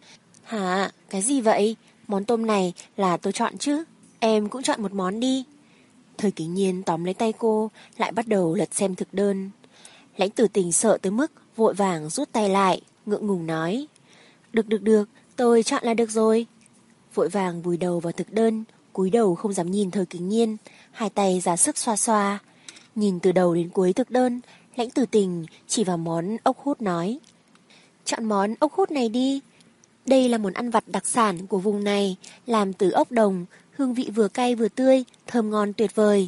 Hả, cái gì vậy? Món tôm này là tôi chọn chứ? Em cũng chọn một món đi. Thời Kính Nhiên tóm lấy tay cô, lại bắt đầu lật xem thực đơn. Lãnh Tử Tình sợ tới mức vội vàng rút tay lại, ngượng ngùng nói. Được được được, tôi chọn là được rồi. Vội vàng vùi đầu vào thực đơn, cúi đầu không dám nhìn Thời Kính Nhiên, hai tay ra sức xoa xoa. Nhìn từ đầu đến cuối thực đơn, Lãnh Tử Tình chỉ vào món ốc hút nói. Chọn món ốc hút này đi. Đây là món ăn vặt đặc sản của vùng này, làm từ ốc đồng, hương vị vừa cay vừa tươi, thơm ngon tuyệt vời.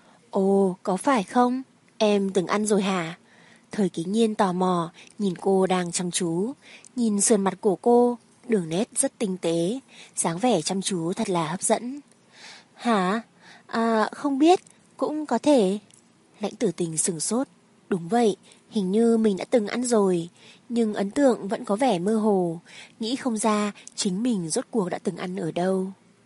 Ồ, có phải không? Em từng ăn rồi hả? Thời Kính Nhiên tò mò, nhìn cô đang chăm chú, nhìn sườn mặt của cô, đường nét rất tinh tế, dáng vẻ chăm chú thật là hấp dẫn. Hả? À, không biết, cũng có thể. Lãnh Tử Tình sửng sốt. Đúng vậy, hình như mình đã từng ăn rồi, nhưng ấn tượng vẫn có vẻ mơ hồ, nghĩ không ra chính mình rốt cuộc đã từng ăn ở đâu.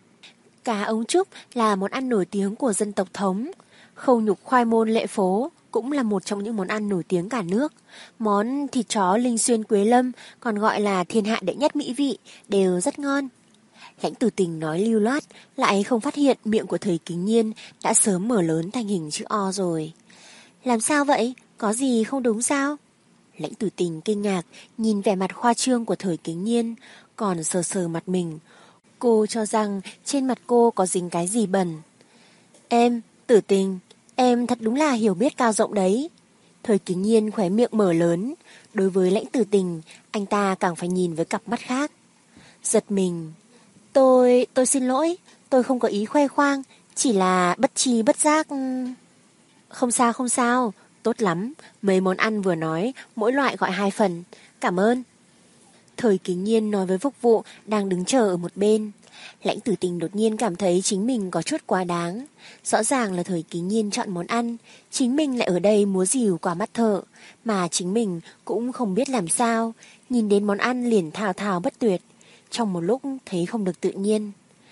Cá ống trúc là món ăn nổi tiếng của dân tộc Thống. Khâu nhục khoai môn Lệ Phố cũng là một trong những món ăn nổi tiếng cả nước. Món thịt chó Linh Xuyên Quế Lâm, còn gọi là thiên hạ đệ nhất mỹ vị, đều rất ngon. Lãnh Tử Tình nói lưu loát, lại không phát hiện miệng của Thời Kính Nhiên đã sớm mở lớn thành hình chữ O rồi. Làm sao vậy? Có gì không đúng sao? Lãnh Tử Tình kinh ngạc nhìn vẻ mặt khoa trương của Thời Kính Nhiên, còn sờ sờ mặt mình. Cô cho rằng trên mặt cô có dính cái gì bẩn. Em, Tử Tình, em thật đúng là hiểu biết cao rộng đấy. Thời Kính Nhiên khóe miệng mở lớn. Đối với Lãnh Tử Tình, anh ta càng phải nhìn với cặp mắt khác. Giật mình. Tôi, tôi xin lỗi, tôi không có ý khoe khoang, chỉ là bất tri bất giác. Không sao không sao, tốt lắm, mấy món ăn vừa nói, mỗi loại gọi hai phần, cảm ơn. Thời Kính Nhiên nói với phục vụ đang đứng chờ ở một bên. Lãnh Tử Tình đột nhiên cảm thấy chính mình có chút quá đáng. Rõ ràng là Thời Kính Nhiên chọn món ăn, chính mình lại ở đây múa rìu qua mắt thợ, mà chính mình cũng không biết làm sao, nhìn đến món ăn liền thao thao bất tuyệt. Trong một lúc thấy không được tự nhiên.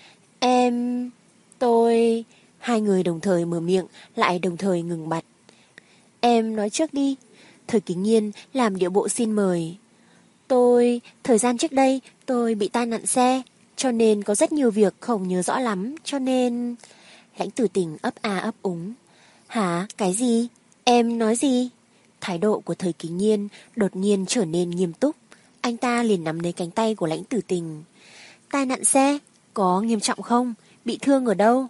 Em... tôi... Hai người đồng thời mở miệng, lại đồng thời ngừng bặt. Em nói trước đi. Thời Kính Nhiên làm điệu bộ xin mời. Tôi... Thời gian trước đây tôi bị tai nạn xe, cho nên có rất nhiều việc không nhớ rõ lắm, cho nên... Lãnh Tử Tình ấp a ấp úng. Hả? Cái gì? Em nói gì? Thái độ của Thời Kính Nhiên đột nhiên trở nên nghiêm túc. Anh ta liền nắm lấy cánh tay của Lãnh Tử Tình. Tai nạn xe? Có nghiêm trọng không? Bị thương ở đâu?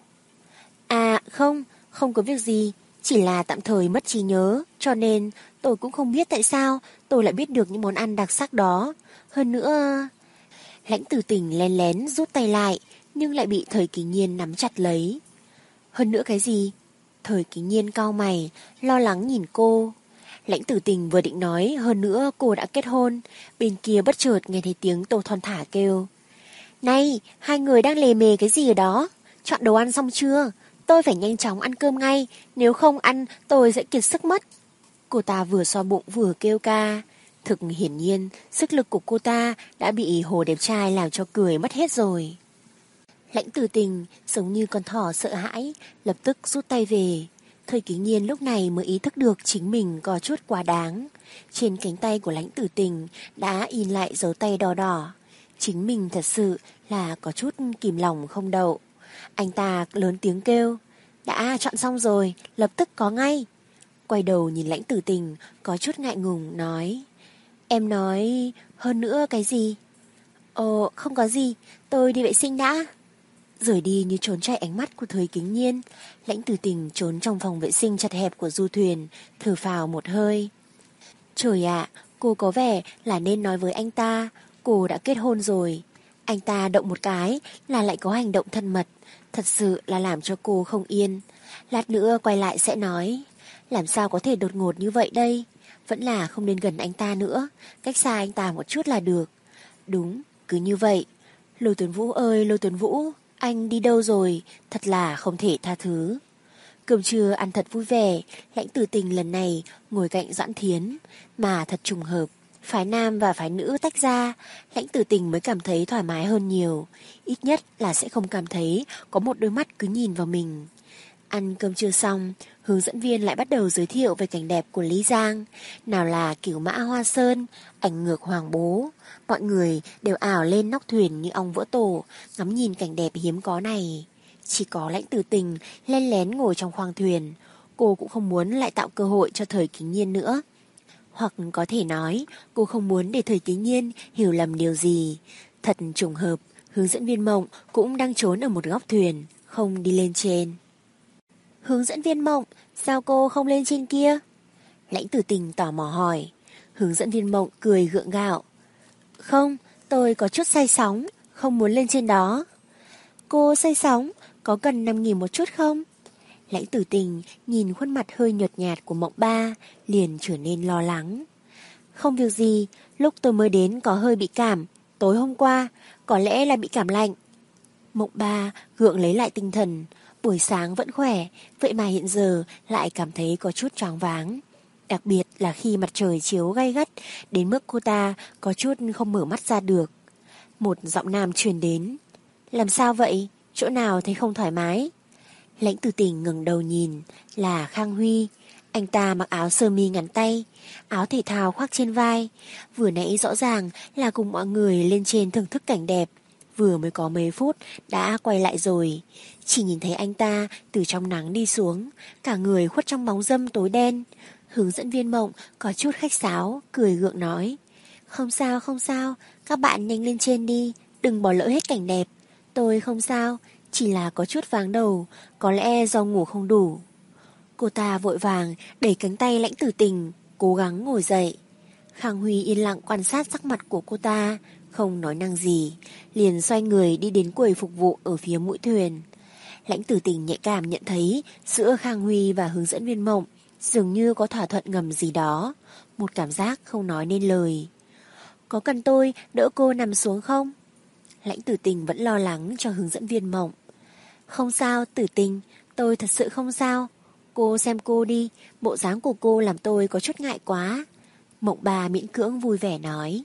À không, không có việc gì. Chỉ là tạm thời mất trí nhớ, cho nên tôi cũng không biết tại sao tôi lại biết được những món ăn đặc sắc đó. Hơn nữa... Lãnh Tử Tình lén lén rút tay lại, nhưng lại bị Thời Kính Nhiên nắm chặt lấy. Hơn nữa cái gì? Thời Kính Nhiên cau mày, lo lắng nhìn cô. Lãnh Tử Tình vừa định nói hơn nữa cô đã kết hôn, bên kia bất chợt nghe thấy tiếng Tô Thon Thả kêu. Này, hai người đang lề mề cái gì ở đó? Chọn đồ ăn xong chưa? Tôi phải nhanh chóng ăn cơm ngay, nếu không ăn tôi sẽ kiệt sức mất. Cô ta vừa xoa bụng vừa kêu ca. Thực hiển nhiên, sức lực của cô ta đã bị hồ đẹp trai làm cho cười mất hết rồi. Lãnh Tử Tình giống như con thỏ sợ hãi, lập tức rút tay về. Thời Kính Nhiên lúc này mới ý thức được chính mình có chút quá đáng. Trên cánh tay của Lãnh Tử Tình đã in lại dấu tay đỏ đỏ. Chính mình thật sự là có chút kìm lòng không đậu. Anh ta lớn tiếng kêu. Đã chọn xong rồi, lập tức có ngay. Quay đầu nhìn Lãnh Tử Tình, có chút ngại ngùng nói. Em nói hơn nữa cái gì? Ồ, không có gì, tôi đi vệ sinh đã. Rời đi như trốn chạy ánh mắt của Thời Kính Nhiên, Lãnh Tử Tình trốn trong phòng vệ sinh chật hẹp của du thuyền, thở phào một hơi. Trời ạ, cô có vẻ là nên nói với anh ta, cô đã kết hôn rồi. Anh ta động một cái là lại có hành động thân mật, thật sự là làm cho cô không yên. Lát nữa quay lại sẽ nói, làm sao có thể đột ngột như vậy đây? Vẫn là không nên gần anh ta nữa, cách xa anh ta một chút là được. Đúng, cứ như vậy. Lôi Tuấn Vũ ơi, Lôi Tuấn Vũ, anh đi đâu rồi? Thật là không thể tha thứ. Cơm trưa ăn thật vui vẻ, Lãnh Tử Tình lần này ngồi cạnh Doãn Thiến, mà thật trùng hợp. Phái nam và phái nữ tách ra, Lãnh Tử Tình mới cảm thấy thoải mái hơn nhiều. Ít nhất là sẽ không cảm thấy có một đôi mắt cứ nhìn vào mình. Ăn cơm trưa xong, hướng dẫn viên lại bắt đầu giới thiệu về cảnh đẹp của Lý Giang. Nào là Cửu Mã Hoa Sơn, ảnh ngược Hoàng Bố. Mọi người đều ảo lên nóc thuyền như ong vỡ tổ, ngắm nhìn cảnh đẹp hiếm có này. Chỉ có Lãnh Tử Tình len lén ngồi trong khoang thuyền. Cô cũng không muốn lại tạo cơ hội cho Thời Kính Nhiên nữa. Hoặc có thể nói, cô không muốn để Thời Kính Nhiên hiểu lầm điều gì. Thật trùng hợp, hướng dẫn viên Mộng cũng đang trốn ở một góc thuyền, không đi lên trên. Hướng dẫn viên Mộng, sao cô không lên trên kia? Lãnh Tử Tình tò mò hỏi. Hướng dẫn viên Mộng cười gượng gạo. Không, tôi có chút say sóng, không muốn lên trên đó. Cô say sóng, có cần nằm nghỉ một chút không? Lãnh Tử Tình nhìn khuôn mặt hơi nhợt nhạt của Mộng Ba, liền trở nên lo lắng. Không việc gì, lúc tôi mới đến có hơi bị cảm, tối hôm qua, có lẽ là bị cảm lạnh. Mộng Ba gượng lấy lại tinh thần, buổi sáng vẫn khỏe, vậy mà hiện giờ lại cảm thấy có chút choáng váng. Đặc biệt là khi mặt trời chiếu gay gắt, đến mức cô ta có chút không mở mắt ra được. Một giọng nam truyền đến. Làm sao vậy? Chỗ nào thấy không thoải mái? Lãnh Tử Tình ngẩng đầu nhìn, là Khang Huy. Anh ta mặc áo sơ mi ngắn tay, áo thể thao khoác trên vai. Vừa nãy rõ ràng là cùng mọi người lên trên thưởng thức cảnh đẹp. vừa mới có mấy phút đã quay lại rồi. Chỉ nhìn thấy anh ta từ trong nắng đi xuống, cả người khuất trong bóng râm tối đen. Hướng dẫn viên Mộng có chút khách sáo, cười gượng nói: Không sao, không sao, các bạn nhanh lên trên đi, đừng bỏ lỡ hết cảnh đẹp. Tôi không sao, chỉ là có chút váng đầu, có lẽ do ngủ không đủ. Cô ta vội vàng đẩy cánh tay Lãnh Tử Tình, cố gắng ngồi dậy. Khang Huy yên lặng quan sát sắc mặt của cô ta, không nói năng gì, liền xoay người đi đến quầy phục vụ ở phía mũi thuyền. Lãnh Tử Tình nhạy cảm nhận thấy giữa Khang Huy và hướng dẫn viên Mộng dường như có thỏa thuận ngầm gì đó, một cảm giác không nói nên lời. Có cần tôi đỡ cô nằm xuống không? Lãnh Tử Tình vẫn lo lắng cho hướng dẫn viên Mộng. Không sao Tử Tình, tôi thật sự không sao. Cô xem cô đi, bộ dáng của cô làm tôi có chút ngại quá. Mộng Ba miễn cưỡng vui vẻ nói.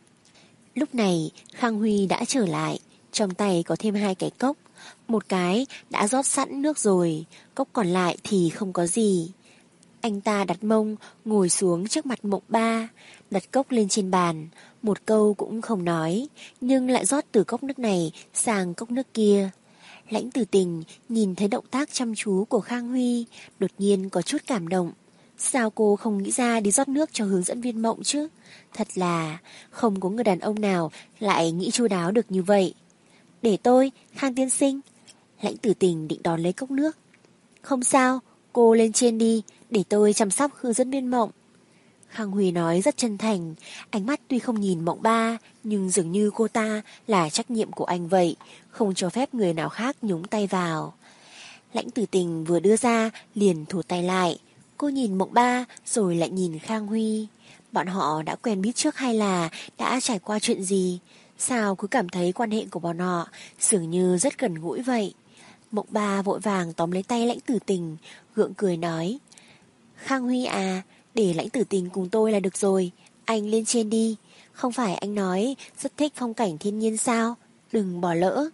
Lúc này Khang Huy đã trở lại, trong tay có thêm hai cái cốc. Một cái đã rót sẵn nước rồi, cốc còn lại thì không có gì. Anh ta đặt mông ngồi xuống trước mặt Mộng Ba, đặt cốc lên trên bàn, một câu cũng không nói, nhưng lại rót từ cốc nước này sang cốc nước kia. Lãnh Tử Tình nhìn thấy động tác chăm chú của Khang Huy, đột nhiên có chút cảm động. Sao cô không nghĩ ra đi rót nước cho hướng dẫn viên Mộng chứ? Thật là không có người đàn ông nào lại nghĩ chu đáo được như vậy. Để tôi, Khang tiên sinh. Lãnh Tử Tình định đón lấy cốc nước. Không sao, cô lên trên đi, để tôi chăm sóc hướng dẫn viên Mộng. Khang Huy nói rất chân thành, ánh mắt tuy không nhìn Mộng Ba, nhưng dường như cô ta là trách nhiệm của anh vậy, không cho phép người nào khác nhúng tay vào. Lãnh Tử Tình vừa đưa ra liền thủ tay lại, cô nhìn Mộng Ba rồi lại nhìn Khang Huy. Bọn họ đã quen biết trước hay là đã trải qua chuyện gì? Sao cứ cảm thấy quan hệ của bọn họ dường như rất gần gũi vậy? Mộng Ba vội vàng tóm lấy tay Lãnh Tử Tình, gượng cười nói: Khang Huy à, để Lãnh Tử Tình cùng tôi là được rồi, anh lên trên đi. Không phải anh nói rất thích phong cảnh thiên nhiên sao? Đừng bỏ lỡ.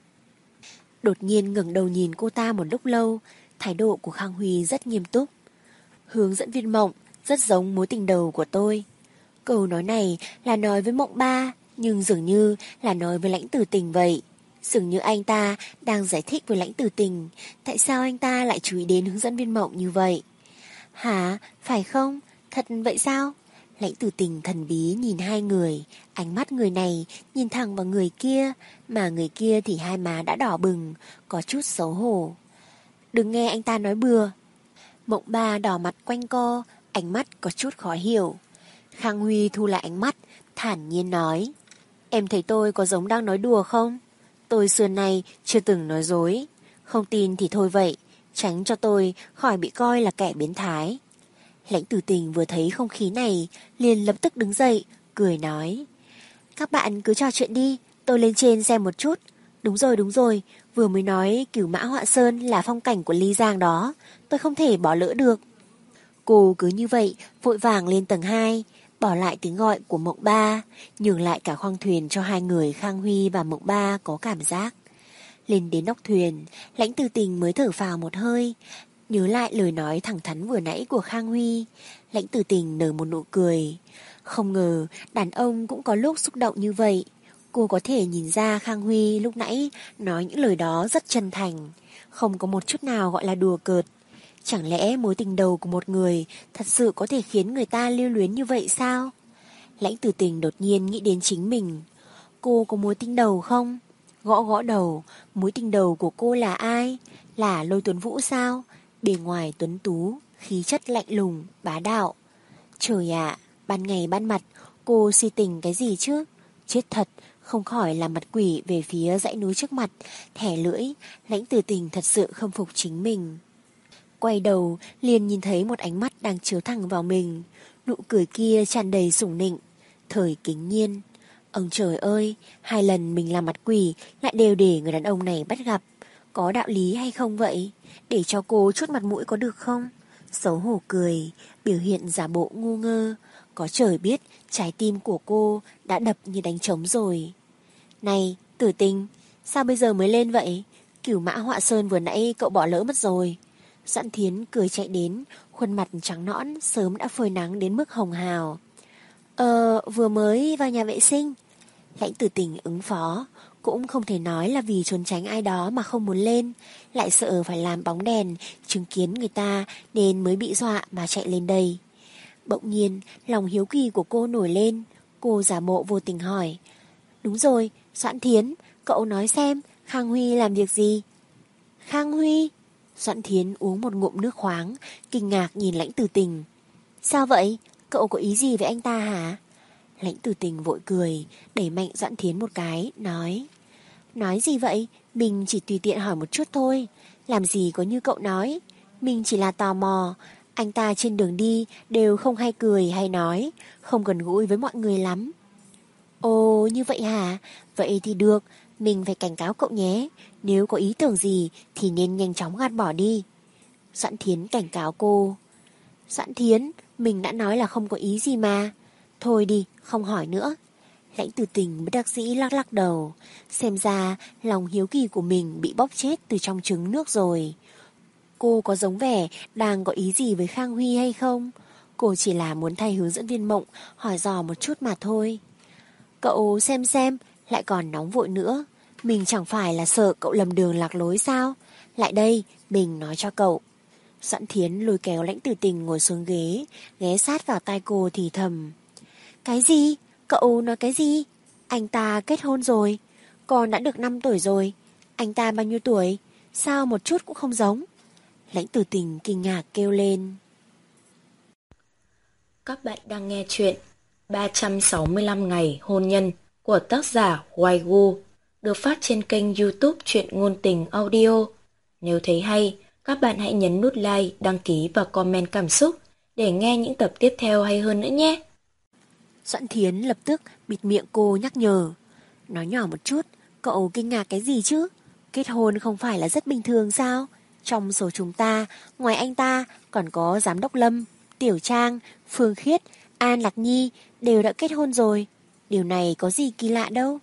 Đột nhiên ngẩng đầu nhìn cô ta một lúc lâu, thái độ của Khang Huy rất nghiêm túc. Hướng dẫn viên Mộng rất giống mối tình đầu của tôi. Câu nói này là nói với Mộng Ba, nhưng dường như là nói với Lãnh Tử Tình vậy. Dường như anh ta đang giải thích với Lãnh Tử Tình tại sao anh ta lại chú ý đến hướng dẫn viên Mộng như vậy. Hả? Phải không? Thật vậy sao? Lãnh Tử Tình thần bí nhìn hai người, ánh mắt người này nhìn thẳng vào người kia, mà người kia thì hai má đã đỏ bừng, có chút xấu hổ. Đừng nghe anh ta nói bừa. Mộng Ba đỏ mặt quanh co, ánh mắt có chút khó hiểu. Khang Huy thu lại ánh mắt, thản nhiên nói: Em thấy tôi có giống đang nói đùa không? Tôi xưa nay chưa từng nói dối. Không tin thì thôi vậy, tránh cho tôi khỏi bị coi là kẻ biến thái. Lãnh Tử Tình vừa thấy không khí này liền lập tức đứng dậy, cười nói: Các bạn cứ trò chuyện đi, tôi lên trên xem một chút. Đúng rồi đúng rồi, vừa mới nói Cửu Mã Họa Sơn là phong cảnh của Ly Giang đó, tôi không thể bỏ lỡ được. Cô cứ như vậy vội vàng lên tầng hai, bỏ lại tiếng gọi của Mộng Ba, nhường lại cả khoang thuyền cho hai người Khang Huy và Mộng Ba có cảm giác. Lên đến nóc thuyền, Lãnh Tử Tình mới thở phào một hơi, nhớ lại lời nói thẳng thắn vừa nãy của Khang Huy. Lãnh Tử Tình nở một nụ cười. Không ngờ đàn ông cũng có lúc xúc động như vậy. Cô có thể nhìn ra Khang Huy lúc nãy nói những lời đó rất chân thành, không có một chút nào gọi là đùa cợt. Chẳng lẽ mối tình đầu của một người thật sự có thể khiến người ta lưu luyến như vậy sao? Lãnh Tử Tình đột nhiên nghĩ đến chính mình. Cô có mối tình đầu không? Gõ gõ đầu, mối tình đầu của cô là ai? Là Lôi Tuấn Vũ sao? Bề ngoài tuấn tú, khí chất lạnh lùng, bá đạo. Trời ạ, ban ngày ban mặt, cô si tình cái gì chứ? Chết thật, không khỏi là mặt quỷ về phía dãy núi trước mặt, thẻ lưỡi. Lãnh Tử Tình thật sự khâm phục chính mình. Quay đầu, liền nhìn thấy một ánh mắt đang chiếu thẳng vào mình. Nụ cười kia tràn đầy sủng nịnh. Thời Kính Nhiên. Ông trời ơi, hai lần mình làm mặt quỷ lại đều để người đàn ông này bắt gặp. Có đạo lý hay không vậy? Để cho cô chút mặt mũi có được không? Xấu hổ cười, biểu hiện giả bộ ngu ngơ. Có trời biết trái tim của cô đã đập như đánh trống rồi. Này, Tử Tình, sao bây giờ mới lên vậy? Cửu Mã Họa Sơn vừa nãy cậu bỏ lỡ mất rồi. Doãn Thiến cười chạy đến, khuôn mặt trắng nõn sớm đã phơi nắng đến mức hồng hào. Ờ, vừa mới vào nhà vệ sinh. Lãnh Tử Tình ứng phó, cũng không thể nói là vì trốn tránh ai đó mà không muốn lên, lại sợ phải làm bóng đèn, chứng kiến người ta nên mới bị dọa mà chạy lên đây. Bỗng nhiên, lòng hiếu kỳ của cô nổi lên, cô giả bộ vô tình hỏi. Đúng rồi, Doãn Thiến, cậu nói xem, Khang Huy làm việc gì? Khang Huy? Doãn Thiến uống một ngụm nước khoáng, kinh ngạc nhìn Lãnh Tử Tình. Sao vậy? Cậu có ý gì với anh ta hả? Lãnh Tử Tình vội cười, đẩy mạnh Doãn Thiến một cái, nói. Nói gì vậy? Mình chỉ tùy tiện hỏi một chút thôi. Làm gì có như cậu nói. Mình chỉ là tò mò. Anh ta trên đường đi đều không hay cười hay nói, không gần gũi với mọi người lắm. Ồ, như vậy hả? Vậy thì được, mình phải cảnh cáo cậu nhé. Nếu có ý tưởng gì thì nên nhanh chóng gạt bỏ đi. Doãn Thiến cảnh cáo cô. Doãn Thiến, mình đã nói là không có ý gì mà. Thôi đi, không hỏi nữa. Lãnh Tử Tình bất đắc dĩ lắc lắc đầu. Xem ra lòng hiếu kỳ của mình bị bóp chết từ trong trứng nước rồi. Cô có giống vẻ đang có ý gì với Khang Huy hay không? Cô chỉ là muốn thay hướng dẫn viên Mộng hỏi dò một chút mà thôi. Cậu xem xem, lại còn nóng vội nữa. Mình chẳng phải là sợ cậu lầm đường lạc lối sao? Lại đây, mình nói cho cậu. Doãn Thiến lôi kéo Lãnh Tử Tình ngồi xuống ghế, ghé sát vào tai cô thì thầm. Cái gì? Cậu nói cái gì? Anh ta kết hôn rồi. Con đã được năm tuổi rồi. Anh ta bao nhiêu tuổi? Sao một chút cũng không giống? Lãnh Tử Tình kinh ngạc kêu lên. Các bạn đang nghe chuyện ba trăm sáu mươi lăm ngày hôn nhân của tác giả Hoài Gu, được phát trên kênh YouTube Truyện Ngôn Tình Audio. Nếu thấy hay, các bạn hãy nhấn nút like, đăng ký và comment cảm xúc để nghe những tập tiếp theo hay hơn nữa nhé. Doãn Thiến lập tức bịt miệng cô nhắc nhở. Nói nhỏ một chút, cậu kinh ngạc cái gì chứ? Kết hôn không phải là rất bình thường sao? Trong số chúng ta, ngoài anh ta còn có Giám đốc Lâm, Tiểu Trang, Phương Khiết, An Lạc Nhi đều đã kết hôn rồi. Điều này có gì kỳ lạ đâu.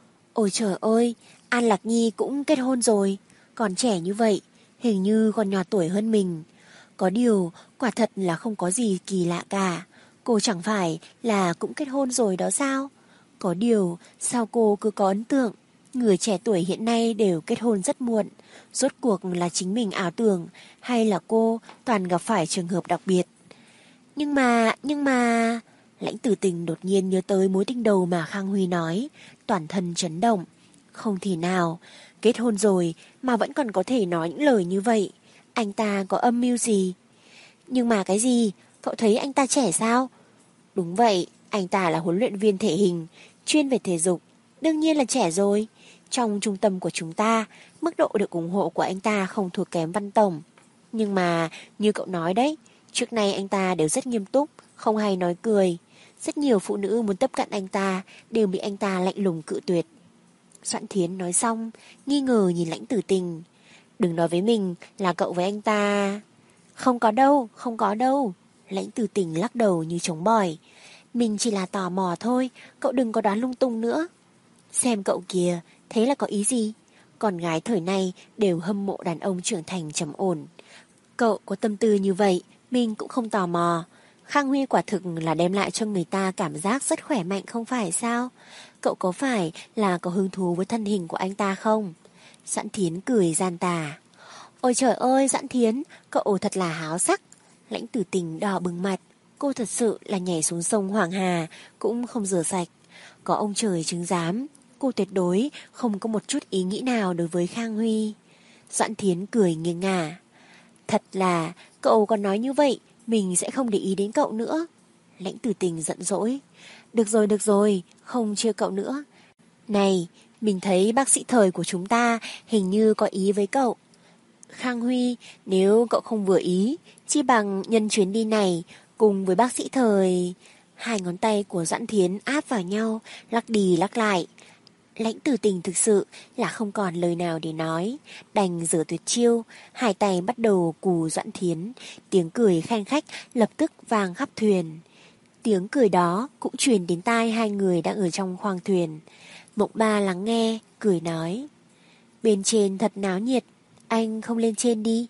Ôi trời ơi, An Lạc Nhi cũng kết hôn rồi. Còn trẻ như vậy, hình như còn nhỏ tuổi hơn mình. Có điều, quả thật là không có gì kỳ lạ cả. Cô chẳng phải là cũng kết hôn rồi đó sao? Có điều, sao cô cứ có ấn tượng người trẻ tuổi hiện nay đều kết hôn rất muộn? Rốt cuộc là chính mình ảo tưởng hay là cô toàn gặp phải trường hợp đặc biệt? Nhưng mà, nhưng mà... Lãnh Tử Tình đột nhiên nhớ tới mối tình đầu mà Khang Huy nói, toàn thân chấn động. Không thể nào, kết hôn rồi mà vẫn còn có thể nói những lời như vậy. Anh ta có âm mưu gì? Nhưng mà cái gì? Cậu thấy anh ta trẻ sao? Đúng vậy, anh ta là huấn luyện viên thể hình, chuyên về thể dục. Đương nhiên là trẻ rồi. Trong trung tâm của chúng ta, mức độ được ủng hộ của anh ta không thua kém Văn Tổng. Nhưng mà, như cậu nói đấy, trước nay anh ta đều rất nghiêm túc, không hay nói cười. Rất nhiều phụ nữ muốn tiếp cận anh ta đều bị anh ta lạnh lùng cự tuyệt. Doãn Thiến nói xong, nghi ngờ nhìn Lãnh Tử Tình. Đừng nói với mình là cậu với anh ta. Không có đâu, không có đâu. Lãnh Tử Tình lắc đầu như trống bỏi. Mình chỉ là tò mò thôi, cậu đừng có đoán lung tung nữa. Xem cậu kìa, thế là có ý gì? Con gái thời nay đều hâm mộ đàn ông trưởng thành trầm ổn. Cậu có tâm tư như vậy, mình cũng không tò mò. Khang Huy quả thực là đem lại cho người ta cảm giác rất khỏe mạnh không phải sao? Cậu có phải là có hứng thú với thân hình của anh ta không? Doãn Thiến cười gian tà. Ôi trời ơi Doãn Thiến, cậu thật là háo sắc. Lãnh Tử Tình đỏ bừng mặt. Cô thật sự là nhảy xuống sông Hoàng Hà cũng không rửa sạch. Có ông trời chứng giám, cô tuyệt đối không có một chút ý nghĩ nào đối với Khang Huy. Doãn Thiến cười nghiêng ngả. Thật là, cậu còn nói như vậy, mình sẽ không để ý đến cậu nữa. Lãnh Tử Tình giận dỗi. Được rồi, được rồi, không trêu cậu nữa. Này, mình thấy bác sĩ Thời của chúng ta hình như có ý với cậu. Khang Huy, nếu cậu không vừa ý, chi bằng nhân chuyến đi này cùng với bác sĩ Thời. Hai ngón tay của Doãn Thiến áp vào nhau, lắc đi lắc lại. Lãnh Tử Tình thực sự là không còn lời nào để nói, đành giở tuyệt chiêu, hai tay bắt đầu cù Doãn Thiến, tiếng cười khanh khách lập tức vang khắp thuyền. Tiếng cười đó cũng truyền đến tai hai người đang ở trong khoang thuyền. Mộng Ba lắng nghe, cười nói. Bên trên thật náo nhiệt, anh không lên trên đi.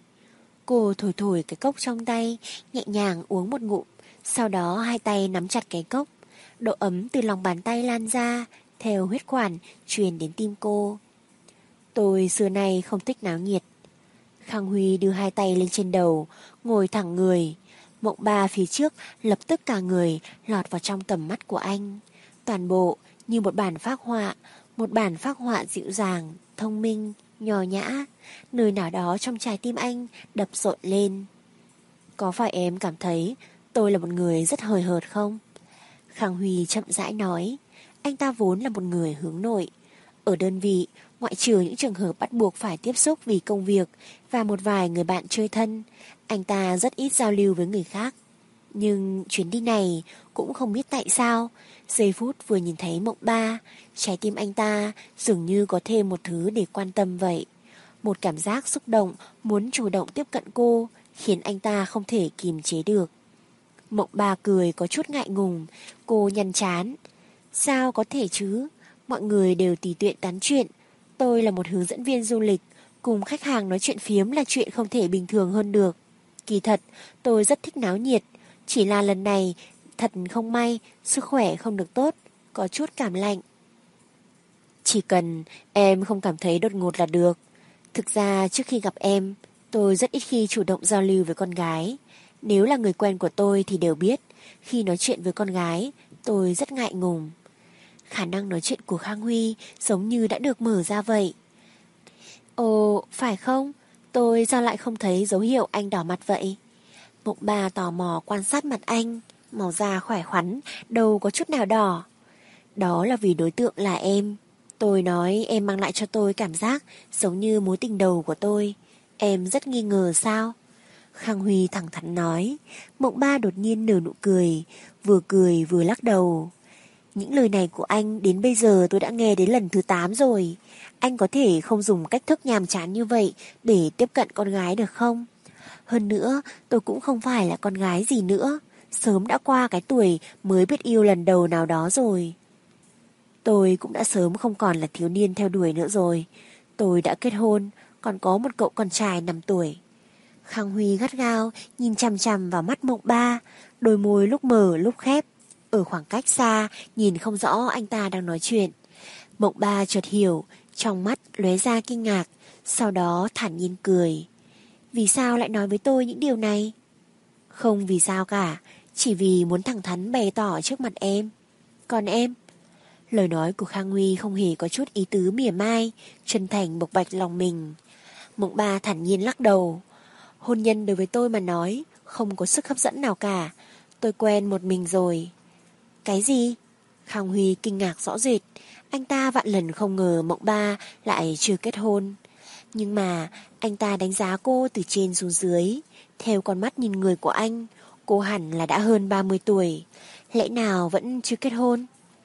Cô thổi thổi cái cốc trong tay, nhẹ nhàng uống một ngụm, sau đó hai tay nắm chặt cái cốc. Độ ấm từ lòng bàn tay lan ra, theo huyết quản truyền đến tim cô. Tôi xưa nay không thích náo nhiệt. Khang Huy đưa hai tay lên trên đầu, ngồi thẳng người. Mộng Ba phía trước lập tức cả người lọt vào trong tầm mắt của anh. Toàn bộ như một bản phác họa, một bản phác họa dịu dàng, thông minh, nho nhã. Nơi nào đó trong trái tim anh đập rộn lên. Có phải em cảm thấy tôi là một người rất hời hợt không? Khang Huy chậm rãi nói. Anh ta vốn là một người hướng nội. Ở đơn vị, ngoại trừ những trường hợp bắt buộc phải tiếp xúc vì công việc và một vài người bạn chơi thân, anh ta rất ít giao lưu với người khác. Nhưng chuyến đi này cũng không biết tại sao, giây phút vừa nhìn thấy Mộng Ba, trái tim anh ta dường như có thêm một thứ để quan tâm vậy. Một cảm giác xúc động, muốn chủ động tiếp cận cô, khiến anh ta không thể kìm chế được. Mộng Ba cười có chút ngại ngùng, cô nhăn trán. Sao có thể chứ? Mọi người đều tùy tiện tán chuyện. Tôi là một hướng dẫn viên du lịch, cùng khách hàng nói chuyện phiếm là chuyện không thể bình thường hơn được. Kỳ thật, tôi rất thích náo nhiệt. Chỉ là lần này, thật không may, sức khỏe không được tốt, có chút cảm lạnh. Chỉ cần em không cảm thấy đột ngột là được. Thực ra trước khi gặp em, tôi rất ít khi chủ động giao lưu với con gái. Nếu là người quen của tôi thì đều biết, khi nói chuyện với con gái, tôi rất ngại ngùng. Khả năng nói chuyện của Khang Huy giống như đã được mở ra vậy. Ồ, phải không? Tôi sao lại không thấy dấu hiệu anh đỏ mặt vậy? Mộng Ba tò mò quan sát mặt anh, màu da khỏe khoắn, đâu có chút nào đỏ. Đó là vì đối tượng là em. Tôi nói em mang lại cho tôi cảm giác giống như mối tình đầu của tôi. Em rất nghi ngờ sao? Khang Huy thẳng thắn nói. Mộng Ba đột nhiên nở nụ cười, vừa cười vừa lắc đầu. Những lời này của anh đến bây giờ tôi đã nghe đến lần thứ tám rồi. Anh có thể không dùng cách thức nhàm chán như vậy để tiếp cận con gái được không? Hơn nữa, tôi cũng không phải là con gái gì nữa. Sớm đã qua cái tuổi mới biết yêu lần đầu nào đó rồi. Tôi cũng đã sớm không còn là thiếu niên theo đuổi nữa rồi. Tôi đã kết hôn, còn có một cậu con trai năm tuổi. Khang Huy gắt gao nhìn chằm chằm vào mắt Mộng Ba, đôi môi lúc mở lúc khép. Ở khoảng cách xa, nhìn không rõ anh ta đang nói chuyện. Mộng Ba chợt hiểu, trong mắt lóe ra kinh ngạc, sau đó thản nhiên cười. Vì sao lại nói với tôi những điều này? Không vì sao cả, chỉ vì muốn thẳng thắn bày tỏ trước mặt em. Còn em? Lời nói của Khang Huy không hề có chút ý tứ mỉa mai, chân thành bộc bạch lòng mình. Mộng Ba thản nhiên lắc đầu. Hôn nhân đối với tôi mà nói, không có sức hấp dẫn nào cả. Tôi quen một mình rồi. Cái gì? Khang Huy kinh ngạc rõ rệt. Anh ta vạn lần không ngờ Mộng Ba lại chưa kết hôn. Nhưng mà anh ta đánh giá cô từ trên xuống dưới. Theo con mắt nhìn người của anh, cô hẳn là đã hơn ba mươi tuổi. Lẽ nào vẫn chưa kết hôn?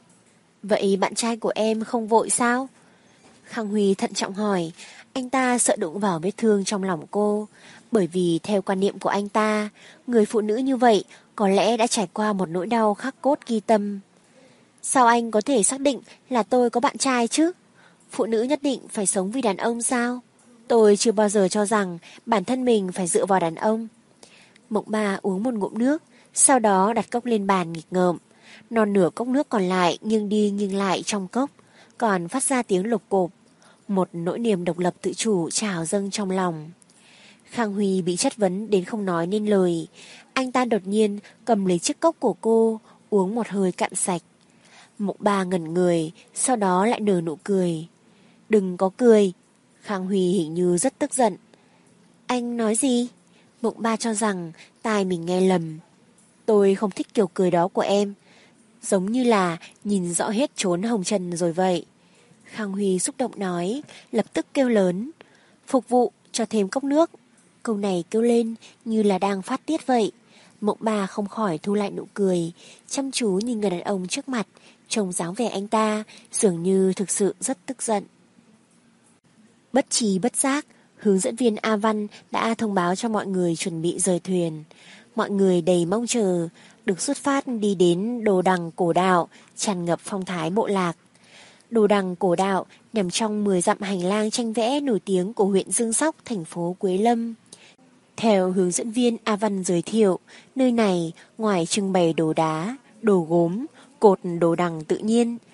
Vậy bạn trai của em không vội sao? Khang Huy thận trọng hỏi. Anh ta sợ đụng vào vết thương trong lòng cô. Bởi vì theo quan niệm của anh ta, người phụ nữ như vậy có lẽ đã trải qua một nỗi đau khắc cốt ghi tâm. Sao anh có thể xác định là tôi có bạn trai chứ? Phụ nữ nhất định phải sống vì đàn ông sao? Tôi chưa bao giờ cho rằng bản thân mình phải dựa vào đàn ông. Mộng Ba uống một ngụm nước, sau đó đặt cốc lên bàn nghịch ngợm. Non nửa cốc nước còn lại nghiêng đi nghiêng lại trong cốc, còn phát ra tiếng lục cộp. Một nỗi niềm độc lập tự chủ trào dâng trong lòng. Khang Huy bị chất vấn đến không nói nên lời. Anh ta đột nhiên cầm lấy chiếc cốc của cô, uống một hơi cạn sạch. Mộng Ba ngẩn người, sau đó lại nở nụ cười. Đừng có cười. Khang Huy hình như rất tức giận. Anh nói gì? Mộng Ba cho rằng tai mình nghe lầm. Tôi không thích kiểu cười đó của em. Giống như là nhìn rõ hết chốn hồng trần rồi vậy. Khang Huy xúc động nói, lập tức kêu lớn. Phục vụ, cho thêm cốc nước. Câu này kêu lên như là đang phát tiết vậy. Mộng Ba không khỏi thu lại nụ cười, chăm chú nhìn người đàn ông trước mặt, trông dáng vẻ anh ta dường như thực sự rất tức giận. Bất trí bất giác, hướng dẫn viên A Văn đã thông báo cho mọi người chuẩn bị rời thuyền. Mọi người đầy mong chờ, được xuất phát đi đến Đồ Đằng Cổ Đạo, tràn ngập phong thái bộ lạc. Đồ Đằng Cổ Đạo nằm trong mười dặm hành lang tranh vẽ nổi tiếng của huyện Dương Sóc, thành phố Quế Lâm. Theo hướng dẫn viên A Văn giới thiệu, nơi này ngoài trưng bày đồ đá, đồ gốm, cột đồ đằng tự nhiên,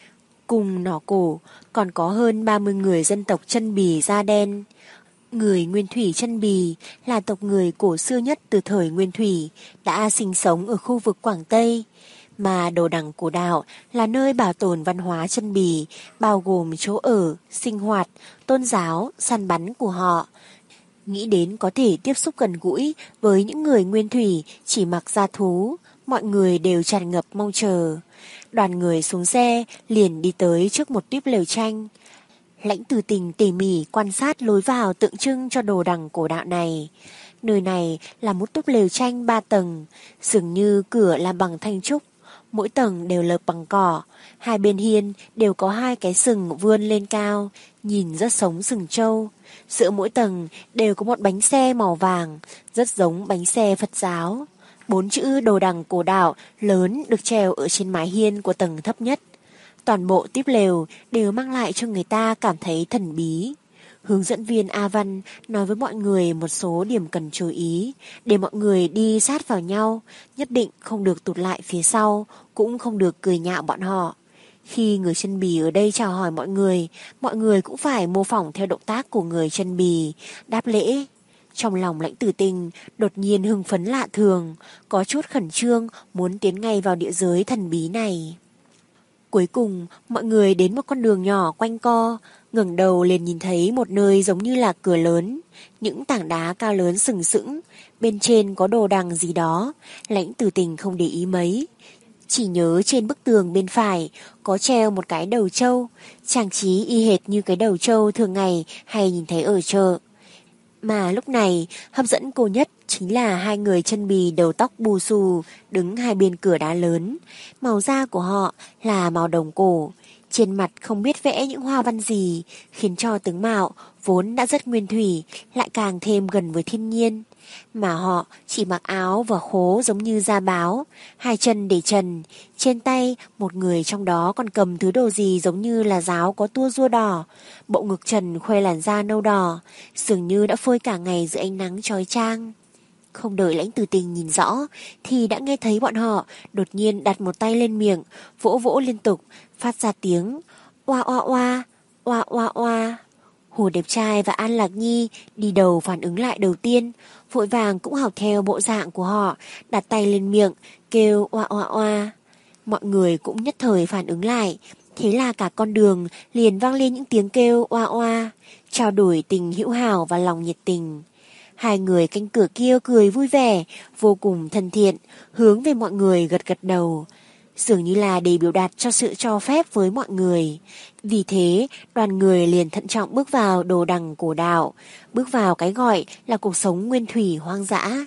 cùng nỏ cổ còn có hơn ba mươi người dân tộc chân bì da đen. Người Nguyên Thủy chân bì là tộc người cổ xưa nhất từ thời Nguyên Thủy, đã sinh sống ở khu vực Quảng Tây. Mà Đồ Đằng Cổ Đạo là nơi bảo tồn văn hóa chân bì, bao gồm chỗ ở, sinh hoạt, tôn giáo, săn bắn của họ. Nghĩ đến có thể tiếp xúc gần gũi với những người Nguyên Thủy chỉ mặc da thú, mọi người đều tràn ngập mong chờ. Đoàn người xuống xe liền đi tới trước một tuyếp lều tranh. Lãnh Từ Tình tỉ mỉ quan sát lối vào tượng trưng cho Đồ Đằng Cổ Đạo này. Nơi này là một túp lều tranh ba tầng, dường như cửa làm bằng thanh trúc, mỗi tầng đều lợp bằng cỏ, hai bên hiên đều có hai cái sừng vươn lên cao, nhìn rất giống sừng trâu. Giữa mỗi tầng đều có một bánh xe màu vàng, rất giống bánh xe Phật giáo. Bốn chữ Đồ Đằng Cổ Đạo lớn được treo ở trên mái hiên của tầng thấp nhất. Toàn bộ tiếp lều đều mang lại cho người ta cảm thấy thần bí. Hướng dẫn viên A Văn nói với mọi người một số điểm cần chú ý, để mọi người đi sát vào nhau, nhất định không được tụt lại phía sau, cũng không được cười nhạo bọn họ. Khi người chân bì ở đây chào hỏi mọi người, mọi người cũng phải mô phỏng theo động tác của người chân bì, đáp lễ. Trong lòng Lãnh Tử Tình đột nhiên hưng phấn lạ thường, có chút khẩn trương muốn tiến ngay vào địa giới thần bí này. Cuối cùng, mọi người đến một con đường nhỏ quanh co, ngẩng đầu liền nhìn thấy một nơi giống như là cửa lớn, những tảng đá cao lớn sừng sững, bên trên có đồ đằng gì đó, Lãnh Tử Tình không để ý mấy. Chỉ nhớ trên bức tường bên phải có treo một cái đầu trâu, trang trí y hệt như cái đầu trâu thường ngày hay nhìn thấy ở chợ. Mà lúc này, hấp dẫn cô nhất chính là hai người chân bì đầu tóc bù xù đứng hai bên cửa đá lớn. Màu da của họ là màu đồng cổ, trên mặt không biết vẽ những hoa văn gì, khiến cho tướng mạo vốn đã rất nguyên thủy lại càng thêm gần với thiên nhiên. Mà họ chỉ mặc áo và khố giống như da báo, hai chân để trần, trên tay một người trong đó còn cầm thứ đồ gì giống như là giáo có tua rua đỏ, bộ ngực trần khoe làn da nâu đỏ, dường như đã phơi cả ngày dưới ánh nắng chói chang. Không đợi Lãnh Tử Tình nhìn rõ thì đã nghe thấy bọn họ đột nhiên đặt một tay lên miệng, vỗ vỗ liên tục, phát ra tiếng oa oa oa, oa oa oa. Hồ Đẹp Trai và An Lạc Nhi đi đầu phản ứng lại đầu tiên, vội vàng cũng học theo bộ dạng của họ, đặt tay lên miệng, kêu oa oa oa. Mọi người cũng nhất thời phản ứng lại, thế là cả con đường liền vang lên những tiếng kêu oa oa, trao đổi tình hữu hảo và lòng nhiệt tình. Hai người canh cửa kia cười vui vẻ, vô cùng thân thiện, hướng về mọi người gật gật đầu, dường như là để biểu đạt cho sự cho phép với mọi người. Vì thế, đoàn người liền thận trọng bước vào Đồ Đằng Cổ Đạo, bước vào cái gọi là cuộc sống nguyên thủy hoang dã.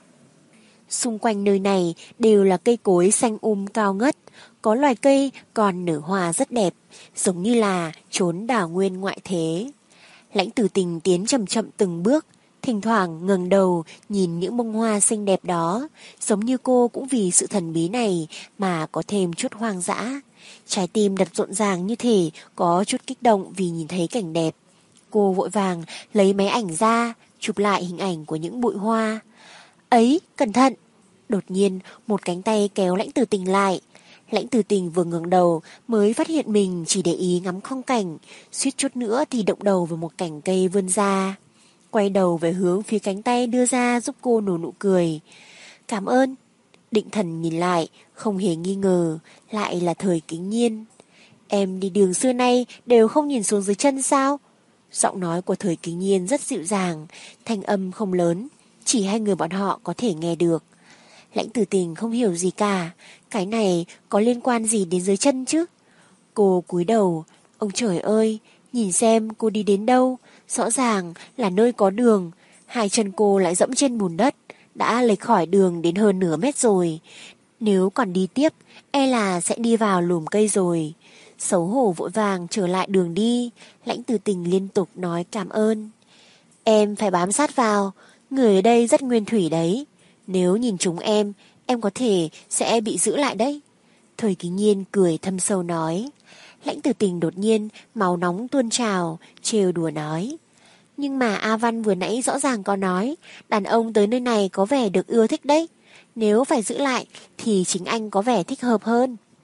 Xung quanh nơi này đều là cây cối xanh um cao ngất, có loài cây còn nở hoa rất đẹp, giống như là chốn đảo nguyên ngoại thế. Lãnh Tử Tình tiến chậm chậm từng bước, thỉnh thoảng ngẩng đầu nhìn những bông hoa xinh đẹp đó, giống như cô cũng vì sự thần bí này mà có thêm chút hoang dã. Trái tim đập rộn ràng như thể có chút kích động vì nhìn thấy cảnh đẹp. Cô vội vàng lấy máy ảnh ra, chụp lại hình ảnh của những bụi hoa. Ấy, cẩn thận! Đột nhiên một cánh tay kéo Lãnh Tử Tình lại. Lãnh Tử Tình vừa ngẩng đầu mới phát hiện mình chỉ để ý ngắm phong cảnh, suýt chút nữa thì động đầu vào một cành cây vươn ra. Quay đầu về hướng phía cánh tay đưa ra giúp cô nở nụ cười. Cảm ơn. Định thần nhìn lại, không hề nghi ngờ, lại là Thời Kính Nhiên. Em đi đường xưa nay đều không nhìn xuống dưới chân sao? Giọng nói của Thời Kính Nhiên rất dịu dàng, thanh âm không lớn, chỉ hai người bọn họ có thể nghe được. Lãnh Tử Tình không hiểu gì cả, cái này có liên quan gì đến dưới chân chứ? Cô cúi đầu, ông trời ơi, nhìn xem cô đi đến đâu, rõ ràng là nơi có đường, hai chân cô lại dẫm trên bùn đất, đã lệch khỏi đường đến hơn nửa mét rồi. Nếu còn đi tiếp, e là sẽ đi vào lùm cây rồi. Xấu hổ vội vàng trở lại đường đi, Lãnh Tử Tình liên tục nói cảm ơn. Em phải bám sát vào, người ở đây rất nguyên thủy đấy. Nếu nhìn chúng em, em có thể sẽ bị giữ lại đấy. Thời Kính Nhiên cười thâm sâu nói. Lãnh Tử Tình đột nhiên máu nóng tuôn trào, trêu đùa nói. Nhưng mà A Văn vừa nãy rõ ràng có nói, đàn ông tới nơi này có vẻ được ưa thích đấy. Nếu phải giữ lại thì chính anh có vẻ thích hợp hơn.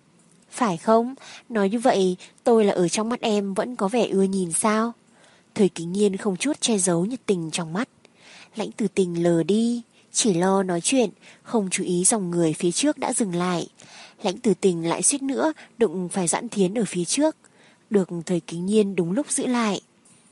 Phải không? Nói như vậy, tôi là ở trong mắt em vẫn có vẻ ưa nhìn sao? Thời Kính Nhiên không chút che giấu nhiệt tình trong mắt. Lãnh Tử Tình lờ đi, chỉ lo nói chuyện, không chú ý dòng người phía trước đã dừng lại. Lãnh Tử Tình lại suýt nữa đụng phải Doãn Thiến ở phía trước, được Thời Kính Nhiên đúng lúc giữ lại.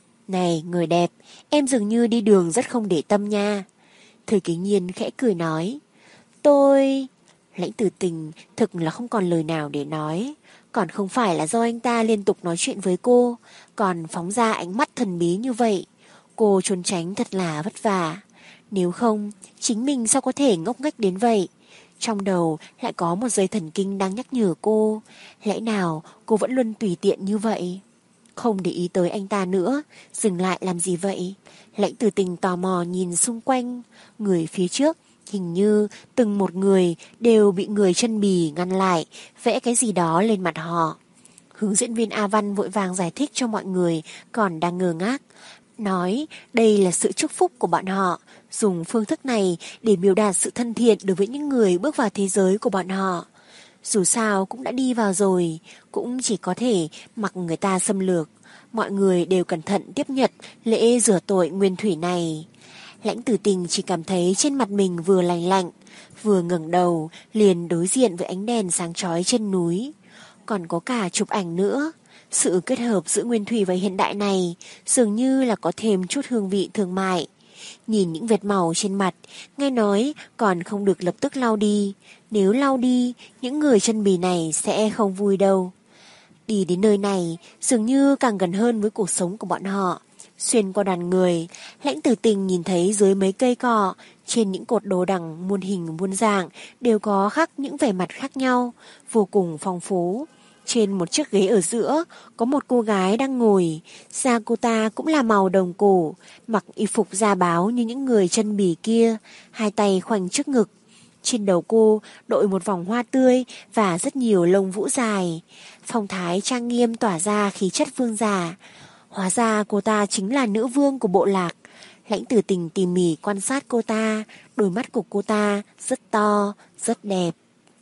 Này người đẹp, em dường như đi đường rất không để tâm nha. Thời Kính Nhiên khẽ cười nói. Tôi... Lãnh Tử Tình thực là không còn lời nào để nói. Còn không phải là do anh ta liên tục nói chuyện với cô, còn phóng ra ánh mắt thần bí như vậy. Cô trốn tránh thật là vất vả. Nếu không, chính mình sao có thể ngốc nghếch đến vậy? Trong đầu lại có một dây thần kinh đang nhắc nhở cô. Lẽ nào cô vẫn luôn tùy tiện như vậy? Không để ý tới anh ta nữa, dừng lại làm gì vậy? Lãnh Tử Tình tò mò nhìn xung quanh. Người phía trước hình như từng một người đều bị người chân bì ngăn lại, vẽ cái gì đó lên mặt họ. Hướng dẫn viên A Văn vội vàng giải thích cho mọi người còn đang ngơ ngác. Nói đây là sự chúc phúc của bọn họ, dùng phương thức này để biểu đạt sự thân thiện đối với những người bước vào thế giới của bọn họ. Dù sao cũng đã đi vào rồi, cũng chỉ có thể mặc người ta xâm lược. Mọi người đều cẩn thận tiếp nhận lễ rửa tội nguyên thủy này. Lãnh Tử Tình chỉ cảm thấy trên mặt mình vừa lạnh lạnh, vừa ngẩng đầu liền đối diện với ánh đèn sáng chói trên núi. Còn có cả chụp ảnh nữa. Sự kết hợp giữa nguyên thủy và hiện đại này dường như là có thêm chút hương vị thương mại. Nhìn những vệt màu trên mặt, nghe nói còn không được lập tức lau đi. Nếu lau đi, những người chân bì này sẽ không vui đâu. Đi đến nơi này dường như càng gần hơn với cuộc sống của bọn họ. Xuyên qua đoàn người, Lãnh Tử Tình nhìn thấy dưới mấy cây cỏ, trên những cột đồ đằng muôn hình muôn dạng đều có khắc những vẻ mặt khác nhau, vô cùng phong phú. Trên một chiếc ghế ở giữa có một cô gái đang ngồi, da cô ta cũng là màu đồng cổ, mặc y phục da báo như những người chân bì kia, hai tay khoanh trước ngực. Trên đầu cô đội một vòng hoa tươi và rất nhiều lông vũ dài, phong thái trang nghiêm tỏa ra khí chất vương giả. Hóa ra cô ta chính là nữ vương của bộ lạc. Lãnh Tử Tình tỉ mỉ quan sát cô ta, đôi mắt của cô ta rất to, rất đẹp.